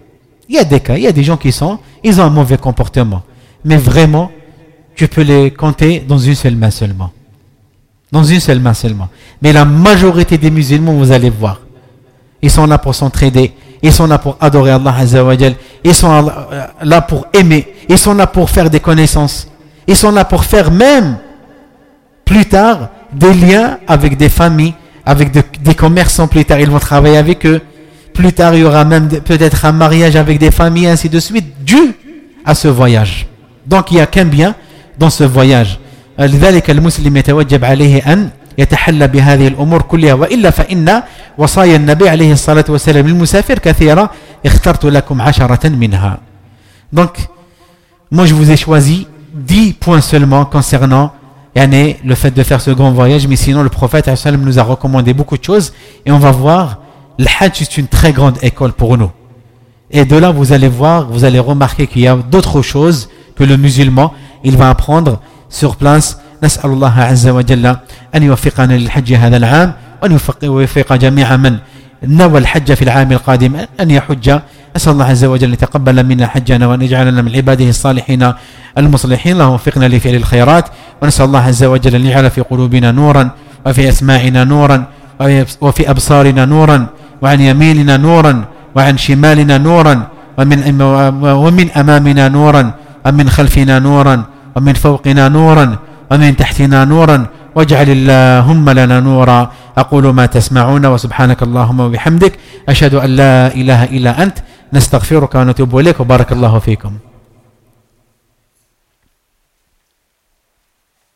Il y a des gens ils ont un mauvais comportement. Mais vraiment, tu peux les compter dans une seule main seulement. Dans une seule main seulement. Mais la majorité des musulmans, vous allez voir, ils sont là pour s'entraider. Ils sont là pour adorer Allah Azza wa Jal. Ils sont là pour aimer. Ils sont là pour faire des connaissances. Ils sont là pour faire même, plus tard, des liens avec des familles, avec des commerçants plus tard. Ils vont travailler avec eux. Plus tard, il y aura même peut-être un mariage avec des familles, ainsi de suite, dû à ce voyage. Donc, il n'y a qu'un bien dans ce voyage. لذلك المسلم يتوجب عليه أن يتحلى بهذه الأمور كلها وإلا فإن وصايا النبي عليه الصلاة والسلام للمسافر كثيرة اخترت لكم 10 منها. Donc, moi je vous ai choisi 10 points seulement concernant le fait de faire ce grand voyage, mais sinon le prophète nous a recommandé beaucoup de choses et on va voir, le Hajj est une très grande école pour nous. Et de là vous allez voir, vous allez remarquer qu'il y a d'autres choses que le musulman, il va apprendre sur place. نسأل الله عز وجل أن يوفقنا للحج هذا العام وأن يوفق جميع من نوى الحج في العام القادم أن يحج. أسأل الله عز وجل أن يتقبل منا حجنا وأن يجعلنا من عباده الصالحين المصلحين. اللهم وفقنا لفعل الخيرات. ونسأل الله عز وجل أن يجعل في قلوبنا نورا وفي أسماعنا نورا وفي أبصارنا نورا وعن يميننا نورا وعن شمالنا نورا ومن أمامنا نورا ومن خلفنا نورا ومن فوقنا نورا ومن تحتنا نورا واجعل اللهم لنا نورا. أقول ما تسمعون وسبحانك اللهم وبحمدك أشهد أن لا إله إلا أنت نستغفرك ونتوب إليك وبارك الله فيكم.